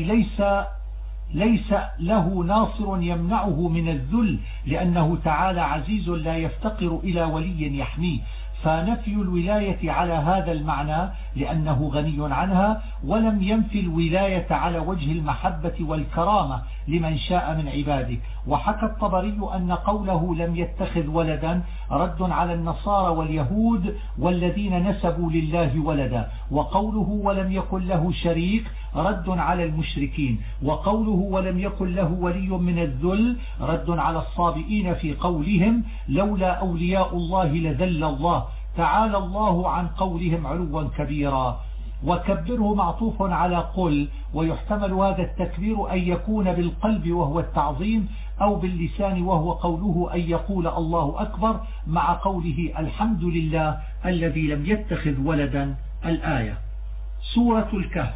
ليس له ناصر يمنعه من الذل، لأنه تعالى عزيز لا يفتقر إلى ولي يحميه. فنفي الولاية على هذا المعنى لأنه غني عنها، ولم ينفي الولاية على وجه المحبة والكرامة لمن شاء من عباده. وحكى الطبري أن قوله لم يتخذ ولدا رد على النصارى واليهود والذين نسبوا لله ولدا، وقوله ولم يكن له شريك رد على المشركين، وقوله ولم يكن له ولي من الذل رد على الصابئين في قولهم لولا أولياء الله لذل الله. تعالى الله عن قولهم علوا كبيرا. وكبره معطوف على قل، ويحتمل هذا التكبير أن يكون بالقلب وهو التعظيم، أو باللسان وهو قوله أن يقول الله أكبر مع قوله الحمد لله الذي لم يتخذ ولدا. الآية. سورة الكهف.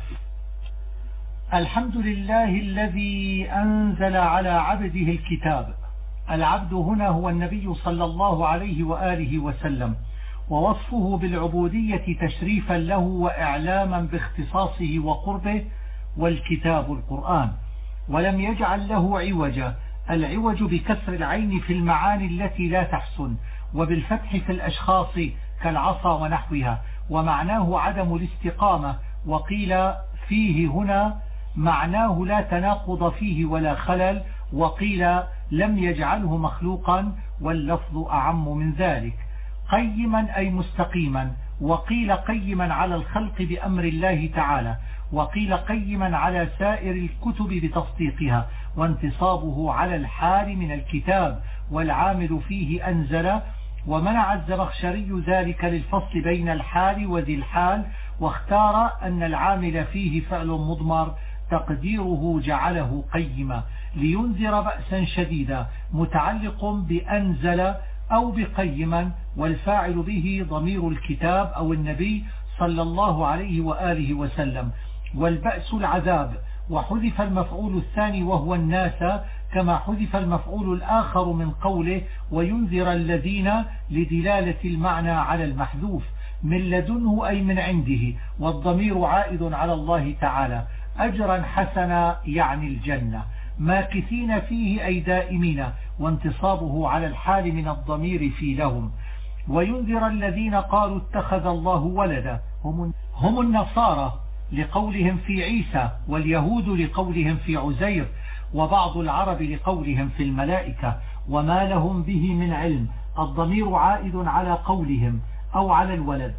الحمد لله الذي أنزل على عبده الكتاب. العبد هنا هو النبي صلى الله عليه وآله وسلم، ووصفه بالعبودية تشريفا له وإعلاما باختصاصه وقربه، والكتاب القرآن، ولم يجعل له عوجا. العوج بكسر العين في المعاني التي لا تحسن، وبالفتح في الأشخاص كالعصا ونحوها، ومعناه عدم الاستقامة. وقيل فيه هنا معناه لا تناقض فيه ولا خلل، وقيل لم يجعله مخلوقا، واللفظ أعم من ذلك. قيما أي مستقيما، وقيل قيما على الخلق بأمر الله تعالى، وقيل قيما على سائر الكتب بتصديقها، وانتصابه على الحال من الكتاب، والعامل فيه أنزل. ومنع الزمخشري ذلك للفصل بين الحال وذي الحال، واختار أن العامل فيه فعل مضمر تقديره جعله قيما، لينذر بأسا شديدا، متعلق بأنزل أو بقيما، والفاعل به ضمير الكتاب أو النبي صلى الله عليه وآله وسلم. والبأس العذاب، وحذف المفعول الثاني وهو الناس، كما حذف المفعول الآخر من قوله وينذر الذين لدلالة المعنى على المحذوف. من لدنه أي من عنده، والضمير عائد على الله تعالى. أجرا حسنا يعني الجنة، ماكثين فيه أي دائمين، وانتصابه على الحال من الضمير في لهم. وينذر الذين قالوا اتخذ الله ولدا، هم النصارى لقولهم في عيسى، واليهود لقولهم في عزير، وبعض العرب لقولهم في الملائكة، وما لهم به من علم. الضمير عائد على قولهم أو على الولد.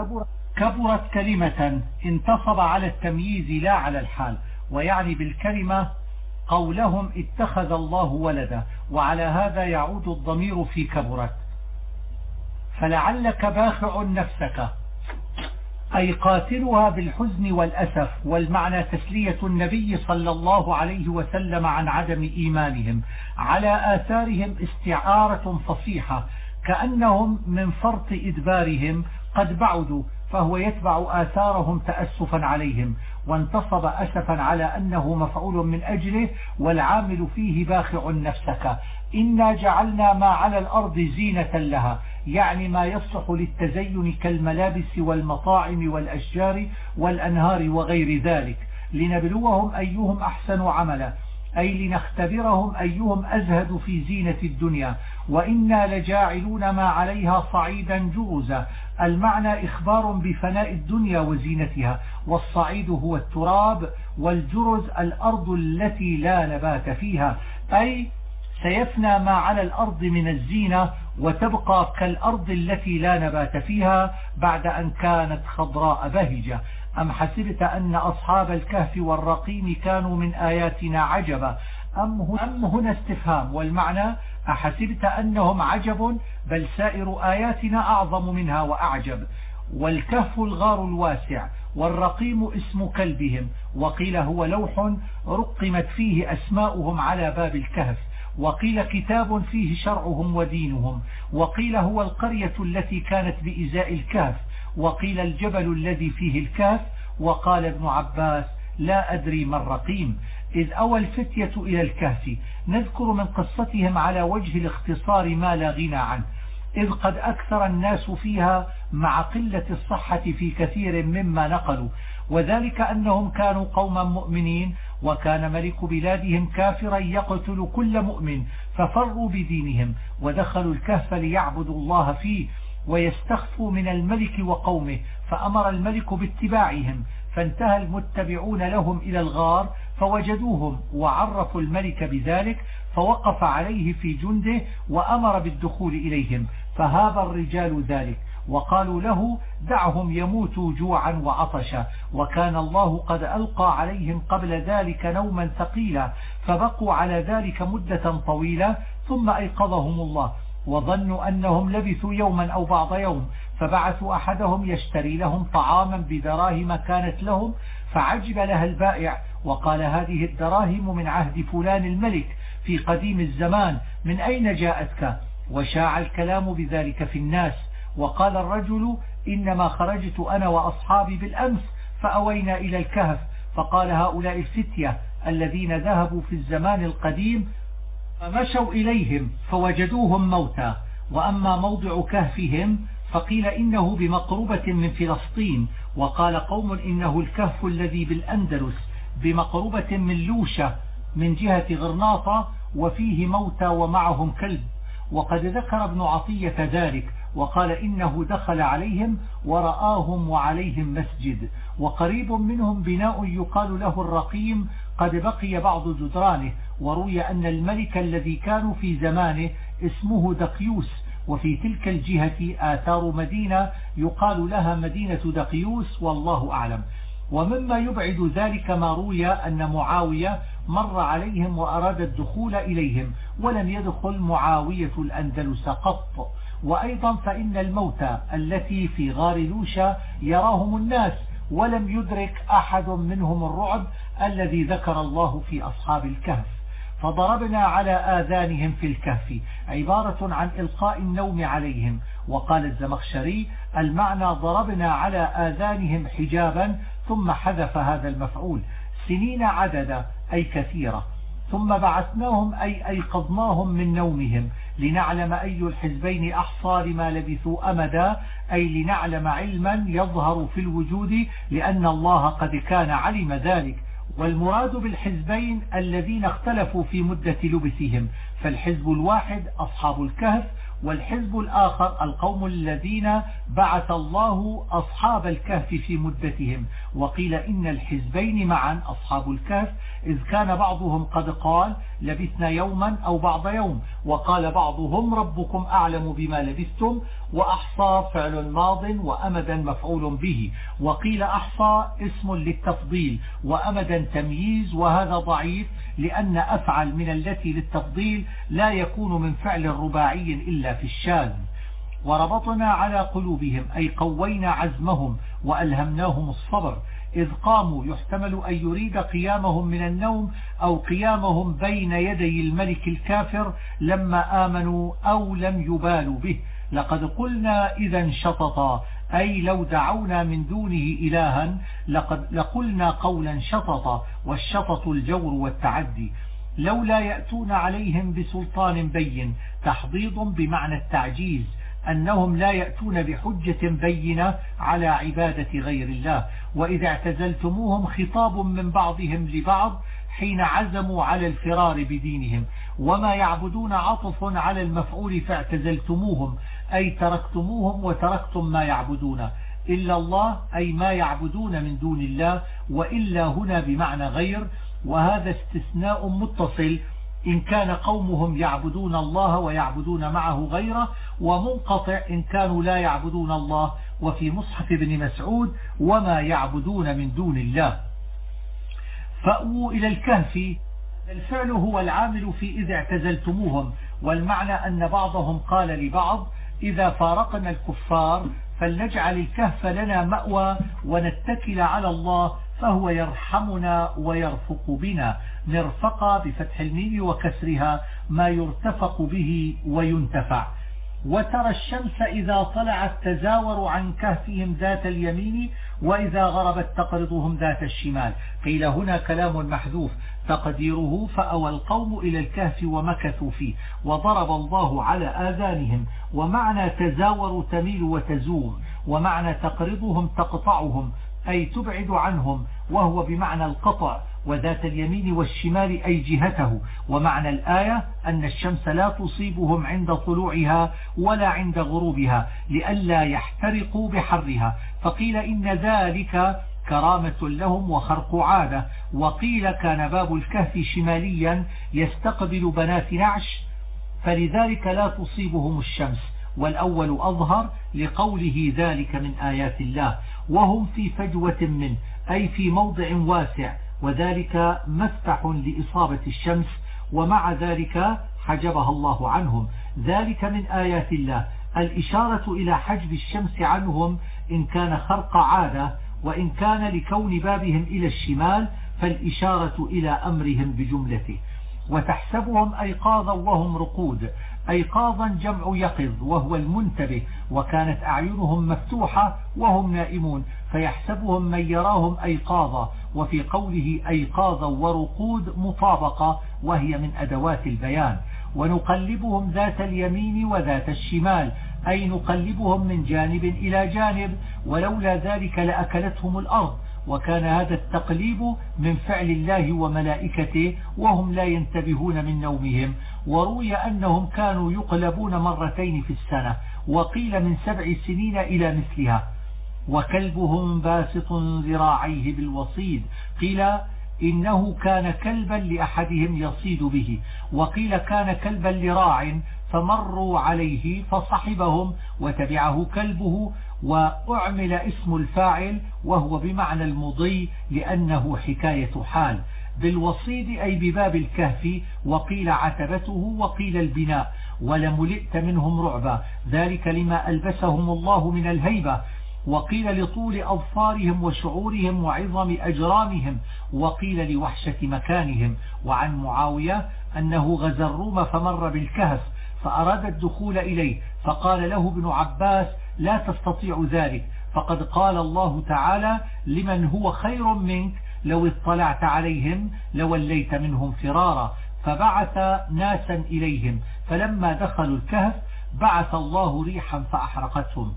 كبرت كلمة انتصب على التمييز لا على الحال، ويعني بالكلمة قولهم اتخذ الله ولدا، وعلى هذا يعود الضمير في كبرت. فلعلك باخع نفسك أي قاتلها بالحزن والأسف، والمعنى تسلية النبي صلى الله عليه وسلم عن عدم إيمانهم. على آثارهم استعارة فصيحة، كأنهم من فرط إدبارهم قد بعدوا، فهو يتبع آثارهم تأسفا عليهم. وانتصب أسفا على أنه مفعول من أجله، والعامل فيه باخع نفسك. إنا جعلنا ما على الأرض زينة لها، يعني ما يصلح للتزين كالملابس والمطاعم والأشجار والأنهار وغير ذلك، لنبلوهم أيهم أحسن عملا، أي لنختبرهم أيهم أزهد في زينة الدنيا. وإنا لجاعلون ما عليها صعيدا جرزا، المعنى إخبار بفناء الدنيا وزينتها، والصعيد هو التراب، والجرز الأرض التي لا نبات فيها، أي سيفنى ما على الأرض من الزينة، وتبقى كالأرض التي لا نبات فيها بعد أن كانت خضراء بهجة. أم حسبت أن أصحاب الكهف والرقيم كانوا من آياتنا عجبا، أم هنا استفهام، والمعنى أحسبت أنهم عجب، بل سائر آياتنا أعظم منها وأعجب. والكهف الغار الواسع، والرقيم اسم كلبهم، وقيل هو لوح رقمت فيه أسماؤهم على باب الكهف، وقيل كتاب فيه شرعهم ودينهم، وقيل هو القرية التي كانت بإزاء الكهف، وقيل الجبل الذي فيه الكهف. وقال ابن عباس لا أدري ما الرقيم. إذ أوى الفتية إلى الكهف، نذكر من قصتهم على وجه الاختصار ما لا غنى عنه، إذ قد أكثر الناس فيها مع قلة الصحة في كثير مما نقلوا، وذلك أنهم كانوا قوما مؤمنين، وكان ملك بلادهم كافرا يقتل كل مؤمن، ففروا بدينهم ودخلوا الكهف ليعبدوا الله فيه ويستخفوا من الملك وقومه، فأمر الملك باتباعهم، فانتهى المتبعون لهم إلى الغار فوجدوهم وعرفوا الملك بذلك، فوقف عليه في جنده وأمر بالدخول إليهم، فهاب الرجال ذلك وقالوا له دعهم يموتوا جوعا وعطشا، وكان الله قد ألقى عليهم قبل ذلك نوما ثقيلا، فبقوا على ذلك مدة طويلة، ثم أيقظهم الله وظنوا أنهم لبثوا يوما أو بعض يوم، فبعثوا أحدهم يشتري لهم طعاما بدراهم كانت لهم، فعجب لها البائع وقال هذه الدراهم من عهد فلان الملك، في قديم الزمان من أين جاءتك؟ وشاع الكلام بذلك في الناس. وقال الرجل إنما خرجت أنا وأصحابي بالأمس فأوينا إلى الكهف. فقال هؤلاء الفتية الذين ذهبوا في الزمان القديم فمشوا إليهم فوجدوهم موتى. وأما موضع كهفهم فقيل إنه بمقربة من فلسطين، وقال قوم إنه الكهف الذي بالأندلس بمقربة من لوشة من جهة غرناطة وفيه موتى ومعهم كلب. وقد ذكر ابن عطية ذلك وقال إنه دخل عليهم ورآهم وعليهم مسجد، وقريب منهم بناء يقال له الرقيم قد بقي بعض جدرانه. وروي أن الملك الذي كانوا في زمانه اسمه دقيوس، وفي تلك الجهة آثار مدينة يقال لها مدينة دقيوس، والله أعلم. ومما يبعد ذلك ما روي أن معاوية مر عليهم وأراد الدخول إليهم ولم يدخل معاوية الأندلس قط. وأيضا فإن الموتى التي في غار لوشا يراهم الناس ولم يدرك أحد منهم الرعب الذي ذكر الله في أصحاب الكهف. فضربنا على آذانهم في الكهف عبارة عن إلقاء النوم عليهم. وقال الزمخشري المعنى ضربنا على آذانهم حجابا، ثم حذف هذا المفعول سنين عددا أي كثيرة، ثم بعثناهم أي أيقظناهم من نومهم لنعلم أي الحزبين أحصى لما لبثوا أمدا، أي لنعلم علما يظهر في الوجود لأن الله قد كان علم ذلك. والمراد بالحزبين الذين اختلفوا في مدة لبثهم، فالحزب الواحد أصحاب الكهف، والحزب الآخر القوم الذين بعث الله أصحاب الكهف في مدتهم. وقيل إن الحزبين معا أصحاب الكهف، إذ كان بعضهم قد قال لبثنا يوما أو بعض يوم، وقال بعضهم ربكم أعلم بما لبثتم. وأحصى فعل ماض وأمدا مفعول به، وقيل أحصى اسم للتفضيل وأمدا تمييز، وهذا ضعيف لأن أفعل من التي للتفضيل لا يكون من فعل رباعي إلا في الشاذ. وربطنا على قلوبهم أي قوينا عزمهم وألهمناهم الصبر، إذ قاموا يحتمل أن يريد قيامهم من النوم أو قيامهم بين يدي الملك الكافر لما آمنوا أو لم يبالوا به. لقد قلنا إذا شططا أي لو دعونا من دونه إلها لقلنا قولا شططا، والشطط الجور والتعدي. لولا يأتون عليهم بسلطان بين تحضيض بمعنى التعجيز، أنهم لا يأتون بحجة بينة على عبادة غير الله. وإذا اعتزلتموهم خطاب من بعضهم لبعض حين عزموا على الفرار بدينهم. وما يعبدون عطف على المفعول فاعتزلتموهم أي تركتموهم وتركتم ما يعبدون. إلا الله أي ما يعبدون من دون الله، وإلا هنا بمعنى غير، وهذا استثناء متصل إن كان قومهم يعبدون الله ويعبدون معه غيره، ومنقطع إن كانوا لا يعبدون الله. وفي مصحف ابن مسعود وما يعبدون من دون الله. فأووا إلى الكهف، الفعل هو العامل في إذا اعتزلتموهم، والمعنى أن بعضهم قال لبعض إذا فارقنا الكفار فلنجعل الكهف لنا مأوى ونتكل على الله فهو يرحمنا ويرفق بنا. مرفقا بفتح الميم وكسرها ما يرتفق به وينتفع. وترى الشمس إذا طلعت تزاور عن كهفهم ذات اليمين وإذا غربت تقرضهم ذات الشمال. قيل هنا كلام محذوف تقديره فأوى القوم إلى الكهف ومكثوا فيه وضرب الله على آذانهم. ومعنى تزاور تميل وتزور، ومعنى تقرضهم تقطعهم أي تبعد عنهم، وهو بمعنى القطع، وذات اليمين والشمال أي جهته. ومعنى الآية أن الشمس لا تصيبهم عند طلوعها ولا عند غروبها لئلا يحترقوا بحرها. فقيل إن ذلك كرامة لهم وخرق عادة. وقيل كان باب الكهف شماليا يستقبل بنات نعش فلذلك لا تصيبهم الشمس، والأول أظهر لقوله ذلك من آيات الله. وهم في فجوة منه أي في موضع واسع، وذلك مفتح لإصابة الشمس، ومع ذلك حجبها الله عنهم. ذلك من آيات الله، الإشارة إلى حجب الشمس عنهم إن كان خرق عادة، وإن كان لكون بابهم إلى الشمال فالإشارة إلى أمرهم بجملته. وتحسبهم أيقاظا وهم رقود. أيقاظا جمع يقظ وهو المنتبه، وكانت أعينهم مفتوحة وهم نائمون، فيحسبهم من يراهم أيقاظا. وفي قوله أيقاظا ورقود مطابقة، وهي من أدوات البيان. ونقلبهم ذات اليمين وذات الشمال، أي نقلبهم من جانب إلى جانب، ولولا ذلك لأكلتهم الأرض. وكان هذا التقليب من فعل الله وملائكته وهم لا ينتبهون من نومهم. وروي أنهم كانوا يقلبون مرتين في السنة، وقيل من 7 سنين إلى مثلها. وكلبهم باسط ذراعيه بالوصيد، قيل إنه كان كلبا لأحدهم يصيد به، وقيل كان كلبا لراع فمروا عليه فصحبهم وتبعه كلبه. وأعمل اسم الفاعل وهو بمعنى المضي لأنه حكاية حال. بالوصيد أي بباب الكهف، وقيل عتبته وقيل البناء. ولملئت منهم رعبا، ذلك لما ألبسهم الله من الهيبة. وقيل لطول أظفارهم وشعورهم وعظم أجرامهم، وقيل لوحشة مكانهم. وعن معاوية أنه غزا الروم فمر بالكهف فأراد الدخول إليه، فقال له ابن عباس لا تستطيع ذلك، فقد قال الله تعالى لمن هو خير منك لو اطلعت عليهم لوليت منهم فرارا. فبعث ناسا إليهم، فلما دخلوا الكهف بعث الله ريحا فأحرقتهم.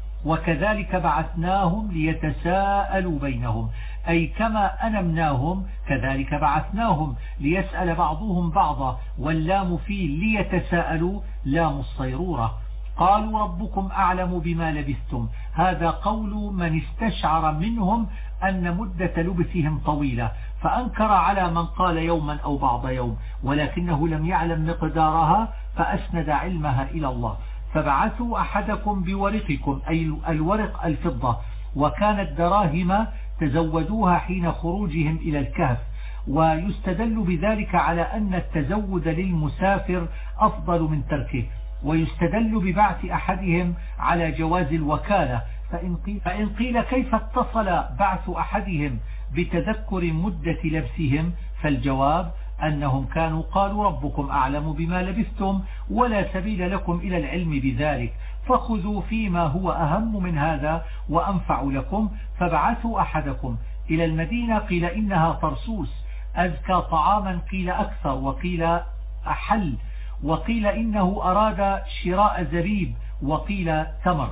وكذلك بعثناهم ليتساءلوا بينهم، أي كما أنمناهم كذلك بعثناهم ليسأل بعضهم بعضا. واللام فيه ليتساءلوا لام الصيرورة. قالوا ربكم أعلم بما لبثتم، هذا قول من استشعر منهم أن مدة لبثهم طويلة، فأنكر على من قال يوما أو بعض يوم، ولكنه لم يعلم مقدارها فأسند علمها إلى الله. فبعثوا أحدكم بورقكم، أي الورق الفضة، وكانت دراهم تزودوها حين خروجهم إلى الكهف. ويستدل بذلك على أن التزود للمسافر أفضل من تركه. ويستدل ببعث أحدهم على جواز الوكالة. فإن قيل كيف اتصل بعث أحدهم بتذكر مدة لبسهم، فالجواب أنهم كانوا قالوا ربكم أعلم بما لبثتم ولا سبيل لكم إلى العلم بذلك، فخذوا فيما هو أهم من هذا وأنفع لكم. فبعثوا أحدكم إلى المدينة، قيل إنها طرسوس أزكى طعاما، قيل أكثر، وقيل أحل، وقيل إنه أراد شراء زبيب، وقيل تمر.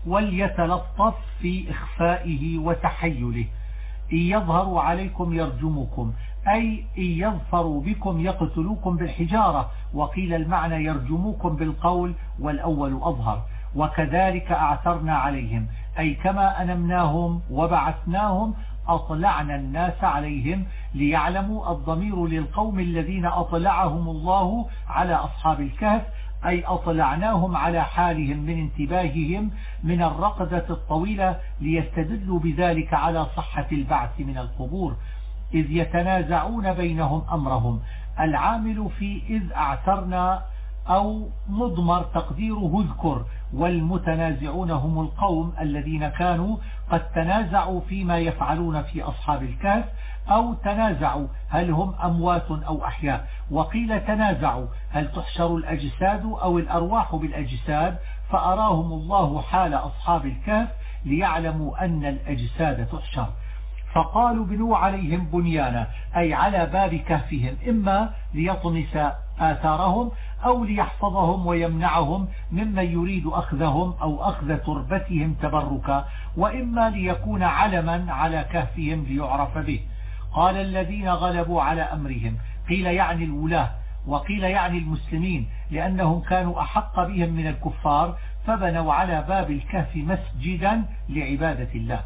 وليتلطف في إخفائه وتحيله. إن يظهروا عليكم يرجموكم، أي إن يظفروا بكم يقتلوكم بالحجارة، وقيل المعنى يرجموكم بالقول، والأول أظهر. وكذلك أعثرنا عليهم، أي كما أنمناهم وبعثناهم أطلعنا الناس عليهم ليعلموا. الضمير للقوم الذين أطلعهم الله على أصحاب الكهف، أي أطلعناهم على حالهم من انتباههم من الرقدة الطويلة، ليستدلوا بذلك على صحة البعث من القبور. إذ يتنازعون بينهم أمرهم، العامل في إذ أعثرنا أو مضمر تقديره اذكر، والمتنازعون هم القوم الذين كانوا قد تنازعوا فيما يفعلون في أصحاب الكهف، أو تنازعوا هل هم أموات أو أحياء. وقيل تنازعوا هل تحشر الأجساد أو الأرواح بالأجساد، فأراهم الله حال أصحاب الكهف ليعلموا أن الأجساد تحشر. فقالوا بنوا عليهم بنيانا، أي على باب كهفهم، إما ليطمس آثارهم أو ليحفظهم ويمنعهم ممن يريد أخذهم أو أخذ تربتهم تبركا، وإما ليكون علما على كهفهم ليعرف به. قال الذين غلبوا على أمرهم، قيل يعني الولاة، وقيل يعني المسلمين، لأنهم كانوا أحق بهم من الكفار، فبنوا على باب الكهف مسجدا لعبادة الله.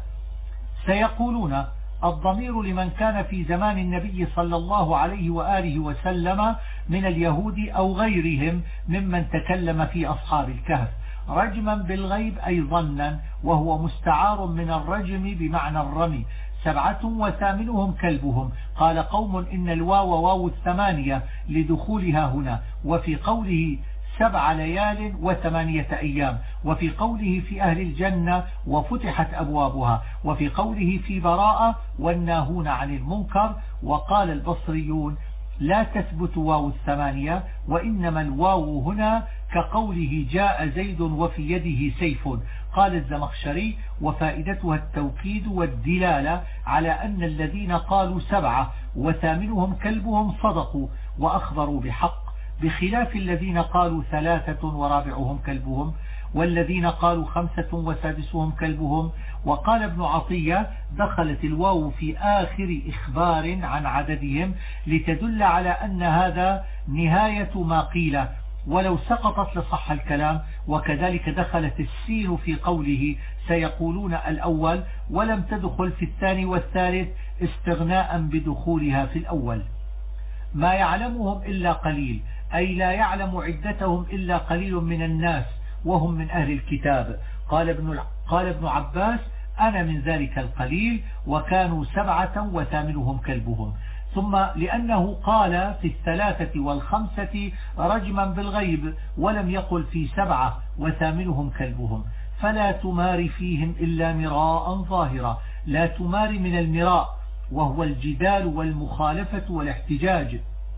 سيقولون الضمير لمن كان في زمان النبي صلى الله عليه وآله وسلم من اليهود أو غيرهم ممن تكلم في أصحاب الكهف. رجما بالغيب أي ظنا، وهو مستعار من الرجم بمعنى الرمي. 7 وثامنهم كلبهم. قال قوم إن الواو واو الثمانية لدخولها هنا، وفي قوله 7 ليال و8 أيام، وفي قوله في أهل الجنة وفتحت أبوابها، وفي قوله في براءة والناهون عن المنكر. وقال البصريون لا تثبت واو الثمانية، وإنما الواو هنا كقوله جاء زيد وفي يده سيف. قال الزمخشري: وفائدتها التوكيد والدلالة على أن الذين قالوا 7 وثامنهم كلبهم صدقوا وأخبروا بحق، بخلاف الذين قالوا 3 ورابعهم كلبهم، والذين قالوا 5 وسادسهم كلبهم. وقال ابن عطية: دخلت الواو في آخر إخبار عن عددهم لتدل على أن هذا نهاية ما قيل، ولو سقطت لصح الكلام. وكذلك دخلت السين في قوله سيقولون الأول، ولم تدخل في الثاني والثالث استغناء بدخولها في الأول. ما يعلمهم إلا قليل، أي لا يعلم عدتهم إلا قليل من الناس وهم من أهل الكتاب. قال ابن عباس: أنا من ذلك القليل، وكانوا 7 وثامنهم كلبهم. ثم لأنه قال في 3 و5 رجما بالغيب، ولم يقل في 7 وثامنهم كلبهم، فلا تمار فيهم إلا مراء ظاهرا. لا تمار من المراء، وهو الجدال والمخالفة والاحتجاج.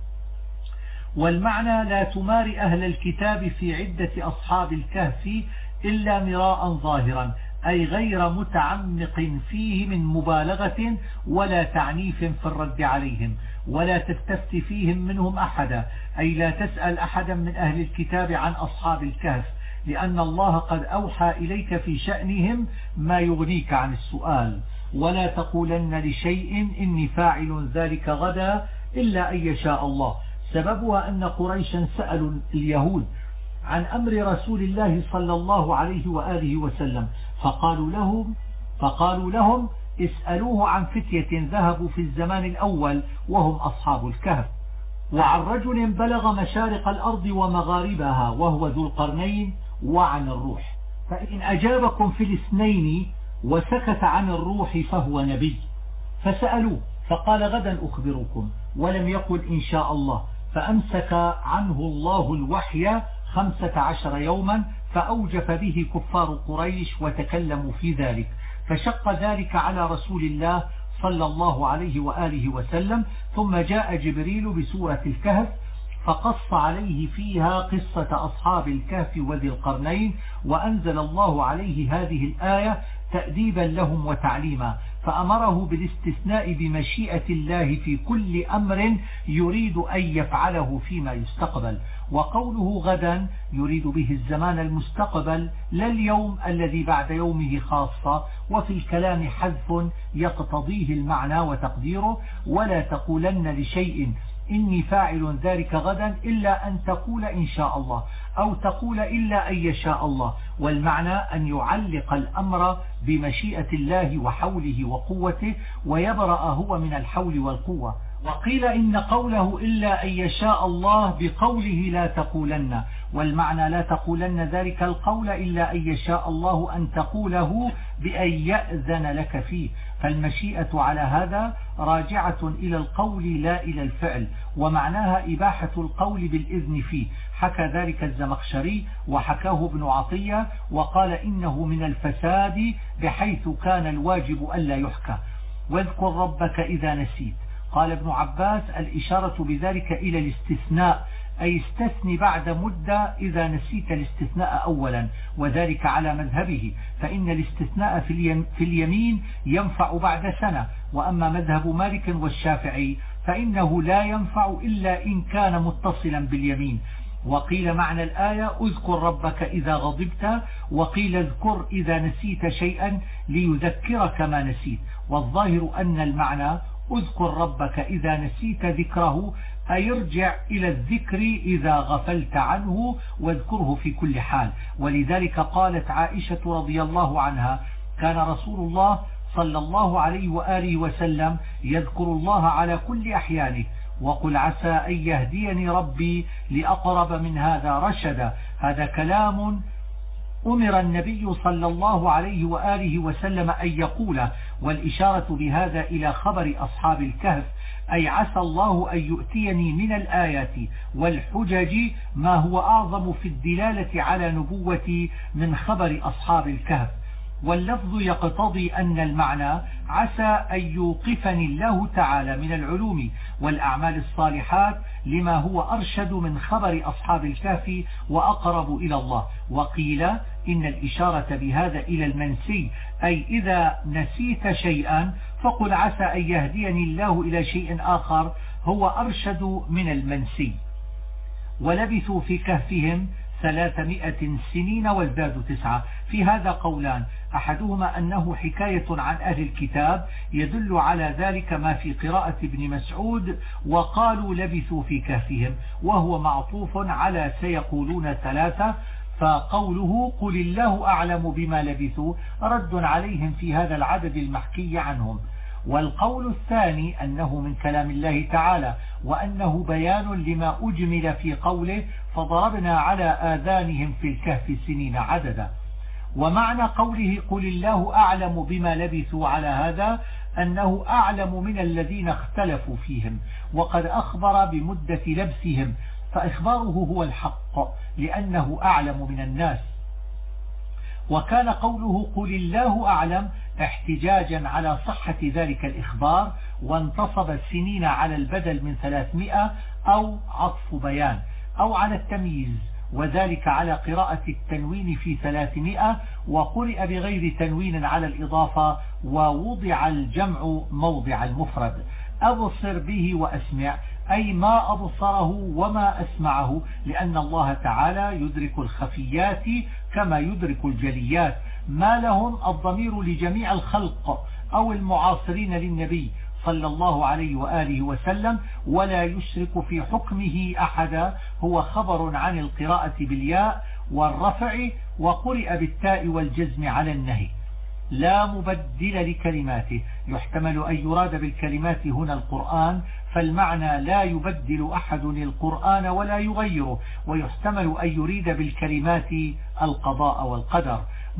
والمعنى لا تمار أهل الكتاب في عدة أصحاب الكهف إلا مراء ظاهرا، أي غير متعمق فيه من مبالغة ولا تعنيف في الرد عليهم، ولا تستفت فيهم منهم أحدا، أي لا تسأل أحدا من أهل الكتاب عن أصحاب الكهف، لأن الله قد أوحى إليك في شأنهم ما يغنيك عن السؤال. ولا تقولن لشيء إني فاعل ذلك غدا إلا أن يشاء الله. سببها أن قريشا سألوا اليهود عن أمر رسول الله صلى الله عليه وآله وسلم، فقالوا لهم اسألوه عن فتية ذهبوا في الزمان الأول وهم أصحاب الكهف، وعن رجل بلغ مشارق الأرض ومغاربها وهو ذو القرنين، وعن الروح. فإن أجابكم في الاثنين وسكت عن الروح فهو نبي. فسألوه فقال غدا أخبركم، ولم يقل إن شاء الله، فأمسك عنه الله الوحي 15 يوما، فأوجف به كفار قريش وتكلموا في ذلك، فشق ذلك على رسول الله صلى الله عليه وآله وسلم. ثم جاء جبريل بسورة الكهف فقص عليه فيها قصة أصحاب الكهف وذي القرنين، وأنزل الله عليه هذه الآية تأديبا لهم وتعليما، فأمره بالاستثناء بمشيئة الله في كل أمر يريد أن يفعله فيما يستقبل. وقوله غدا يريد به الزمان المستقبل لا اليوم الذي بعد يومه خاصة. وفي الكلام حذف يقتضيه المعنى وتقديره: ولا تقولن لشيء إني فاعل ذلك غدا إلا أن تقول إن شاء الله، أو تقول إلا أن يشاء الله. والمعنى أن يعلق الأمر بمشيئة الله وحوله وقوته، ويبرأ هو من الحول والقوة. وقيل إن قوله إلا أن يشاء الله بقوله لا تقولن، والمعنى لا تقولن ذلك القول إلا أن يشاء الله أن تقوله بأن يأذن لك فيه. فالمشيئة على هذا راجعة إلى القول لا إلى الفعل، ومعناها إباحة القول بالإذن فيه. حكى ذلك الزمخشري وحكاه ابن عطية، وقال إنه من الفساد بحيث كان الواجب ألا يحكى. واذكر ربك إذا نسيت. قال ابن عباس: الإشارة بذلك إلى الاستثناء، أي استثني بعد مدة إذا نسيت الاستثناء أولا، وذلك على مذهبه، فإن الاستثناء في اليمين ينفع بعد سنة. وأما مذهب مالك والشافعي فإنه لا ينفع إلا إن كان متصلا باليمين. وقيل معنى الآية اذكر ربك إذا غضبت، وقيل اذكر إذا نسيت شيئا ليذكرك ما نسيت. والظاهر أن المعنى اذكر ربك إذا نسيت ذكره، أي ارجع إلى الذكر إذا غفلت عنه، واذكره في كل حال. ولذلك قالت عائشة رضي الله عنها: كان رسول الله صلى الله عليه وآله وسلم يذكر الله على كل أحيانه، وقل عسى أن يهديني ربي لأقرب من هذا رشدا. هذا كلام أمر النبي صلى الله عليه وآله وسلم أن يقوله، والإشارة بهذا إلى خبر أصحاب الكهف، أي عسى الله أن يؤتيني من الآيات والحجج ما هو أعظم في الدلالة على نبوتي من خبر أصحاب الكهف. واللفظ يقتضي أن المعنى عسى أن يوقفني الله تعالى من العلوم والأعمال الصالحات لما هو أرشد من خبر أصحاب الكهف وأقرب إلى الله. وقيل إن الإشارة بهذا إلى المنسي، أي إذا نسيت شيئا فقل عسى أن يهديني الله إلى شيء آخر هو أرشد من المنسي. ولبثوا في كهفهم 300 سنين وازدادوا 9. في هذا قولان، أحدهما أنه حكاية عن أهل الكتاب يدل على ذلك ما في قراءة ابن مسعود وقالوا لبثوا في كهفهم، وهو معطوف على سيقولون 3، فقوله قل الله أعلم بما لبثوا رد عليهم في هذا العدد المحكي عنهم. والقول الثاني أنه من كلام الله تعالى، وأنه بيان لما أجمل في قوله فضربنا على آذانهم في الكهف سنين عددا. ومعنى قوله قل الله أعلم بما لبثوا على هذا أنه أعلم من الذين اختلفوا فيهم، وقد أخبر بمدة لبثهم، فإخباره هو الحق لأنه أعلم من الناس. وكان قوله قل الله أعلم احتجاجا على صحة ذلك الإخبار، وانتصب السنين على البدل من 300 أو عطف بيان أو على التمييز، وذلك على قراءة التنوين في 300، وقرئ بغير تنوين على الإضافة، ووضع الجمع موضع المفرد. أبصر به وأسمع، أي ما أبصره وما أسمعه، لأن الله تعالى يدرك الخفيات كما يدرك الجليات. ما لهم الضمير لجميع الخلق أو المعاصرين للنبي صلى الله عليه وآله وسلم، ولا يشرك في حكمه أحدا. هو خبر عن القراءة بالياء والرفع، وقرئ بالتاء والجزم على النهي. لا مبدل لكلماته، يحتمل أن يراد بالكلمات هنا القرآن، فالمعنى لا يبدل أحد القرآن ولا يغيره، ويحتمل أن يريد بالكلمات القضاء والقدر.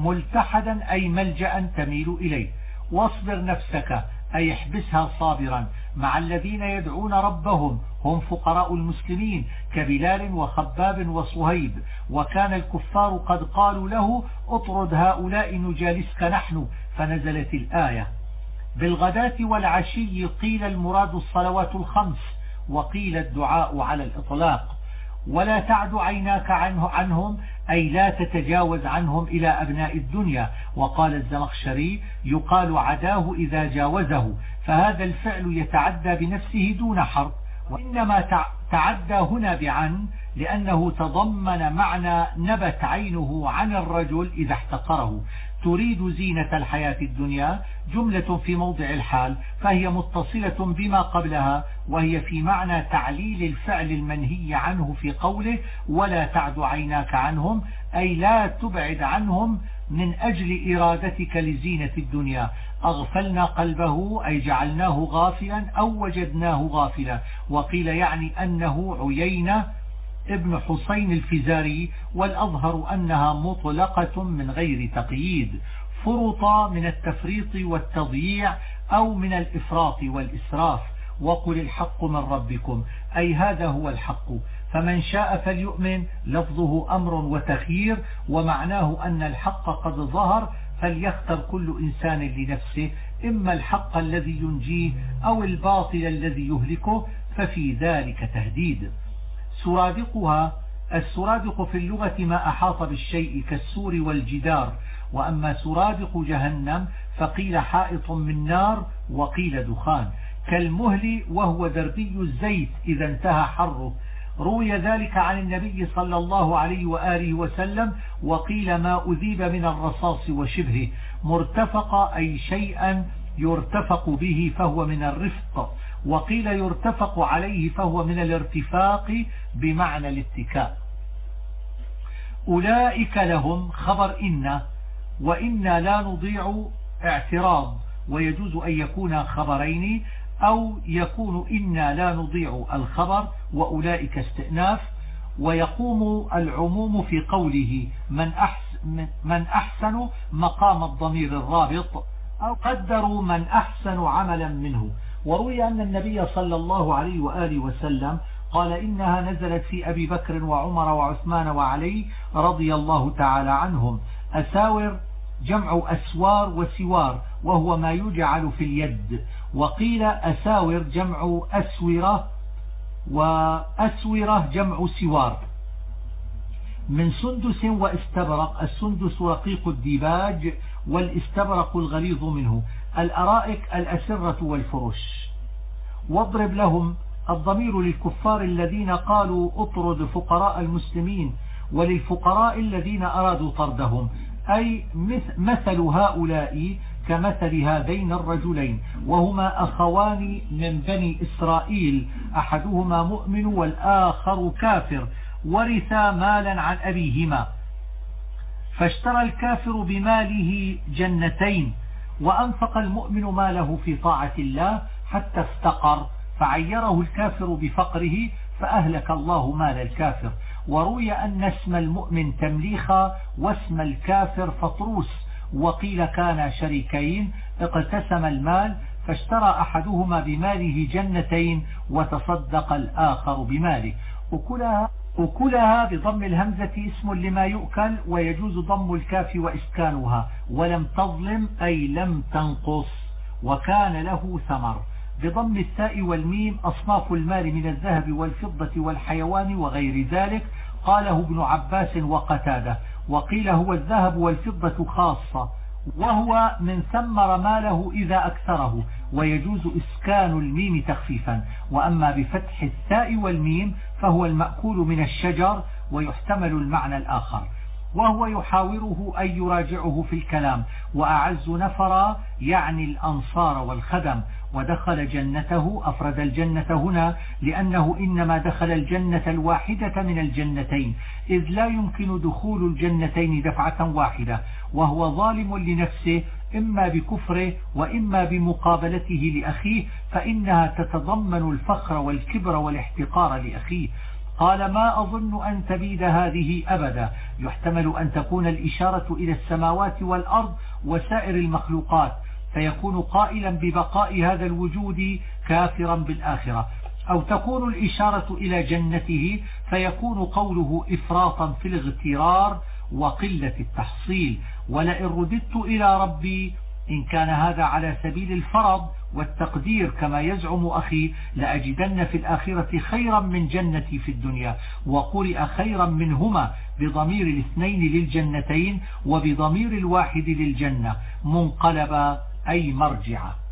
ملتحدا أي ملجأ تميل إليه. واصبر نفسك أي احبسها صابرا مع الذين يدعون ربهم، هم فقراء المسلمين كبلال وخباب وصهيب، وكان الكفار قد قالوا له اطرد هؤلاء نجالسك نحن، فنزلت الآية. بالغداة والعشي قيل المراد الصلوات الخمس، وقيل الدعاء على الإطلاق. ولا تعد عيناك عنهم أي لا تتجاوز عنهم إلى أبناء الدنيا. وقال الزمخشري يقال عداه إذا جاوزه، فهذا الفعل يتعدى بنفسه دون حرف، وإنما تعدى هنا بعن لأنه تضمن معنى نبت عينه عن الرجل إذا احتقره. تريد زينة الحياة الدنيا جملة في موضع الحال، فهي متصلة بما قبلها، وهي في معنى تعليل الفعل المنهي عنه في قوله ولا تعد عيناك عنهم، أي لا تبعد عنهم من أجل إرادتك لزينة الدنيا. أغفلنا قلبه أي جعلناه غافلا أو وجدناه غافلا. وقيل يعني أنه عيينة ابن حسين الفزاري، والأظهر أنها مطلقة من غير تقييد. فرط من التفريط والتضييع أو من الإفراط والإسراف. وقل الحق من ربكم أي هذا هو الحق، فمن شاء فليؤمن. لفظه أمر وتخيير، ومعناه أن الحق قد ظهر، فليختر كل إنسان لنفسه إما الحق الذي ينجيه أو الباطل الذي يهلكه، ففي ذلك تهديد. سرادقها، السرادق في اللغة ما أحاط بالشيء كالسور والجدار. وأما سرادق جهنم فقيل حائط من نار وقيل دخان، كالمهل وهو دربي الزيت إذا انتهى حره. روي ذلك عن النبي صلى الله عليه وآله وسلم. وقيل ما أذيب من الرصاص وشبهه. مرتفق أي شيئا يرتفق به فهو من الرفق، وقيل يرتفق عليه فهو من الارتفاق بمعنى الاتكاء. أولئك لهم خبر إن، وإنا لا نضيع اعتراض، ويجوز أن يكون خبرين أو يكون إنا لا نضيع الخبر وأولئك استئناف. ويقوم العموم في قوله من أحسن مقام الضمير الرابط، أو قدروا من أحسن عملا منه. وروي أن النبي صلى الله عليه وآله وسلم قال إنها نزلت في أبي بكر وعمر وعثمان وعلي رضي الله تعالى عنهم. أساور جمع أسوار وسوار وهو ما يجعل في اليد. وقيل أساور جمع أسورة وأسورة جمع سوار. من سندس واستبرق، السندس رقيق الديباج والاستبرق الغليظ منه. الأرائك الأسرة والفرش. واضرب لهم، الضمير للكفار الذين قالوا اطرد فقراء المسلمين، وللفقراء الذين أرادوا طردهم، أي مثل هؤلاء كمثل هذين الرجلين، وهما أخوان من بني إسرائيل، أحدهما مؤمن والآخر كافر، ورثا مالا عن أبيهما، فاشترى الكافر بماله جنتين، وأنفق المؤمن ماله في طاعة الله حتى افتقر، فعيره الكافر بفقره فأهلك الله مال الكافر. وروي أن اسم المؤمن تمليخا واسم الكافر فطروس. وقيل كان شريكين اقتسم المال، فاشترى أحدهما بماله جنتين وتصدق الآخر بماله. أكلها بضم الهمزة اسم لما يؤكل، ويجوز ضم الكاف وإسكانها. ولم تظلم أي لم تنقص، وكان له ثمر. بضم التاء والميم أصناف المال من الذهب والفضة والحيوان وغير ذلك، قاله ابن عباس وقتاده. وقيل هو الذهب والفضة خاصة، وهو من ثمر ماله إذا أكثره، ويجوز إسكان الميم تخفيفا. وأما بفتح التاء والميم فهو المأكول من الشجر، ويحتمل المعنى الآخر، وهو يحاوره أي يراجعه في الكلام. وأعز نفرا يعني الأنصار والخدم. ودخل جنته، أفرد الجنة هنا لأنه إنما دخل الجنة الواحدة من الجنتين، إذ لا يمكن دخول الجنتين دفعة واحدة، وهو ظالم لنفسه إما بكفره وإما بمقابلته لأخيه، فإنها تتضمن الفخر والكبر والاحتقار لأخيه. قال ما أظن أن تبيد هذه أبدا، يحتمل أن تكون الإشارة إلى السماوات والأرض وسائر المخلوقات، فيكون قائلا ببقاء هذا الوجود كافرا بالآخرة، أو تكون الإشارة إلى جنته، فيكون قوله إفراطا في الاغترار وقلة التحصيل. ولئن رددت إلى ربي، إن كان هذا على سبيل الفرض والتقدير كما يزعم أخي، لأجدن في الآخرة خيرا من جنتي في الدنيا. وقرئ خيرا منهما بضمير الاثنين للجنتين وبضمير الواحد للجنة، منقلبا أي مرجعا.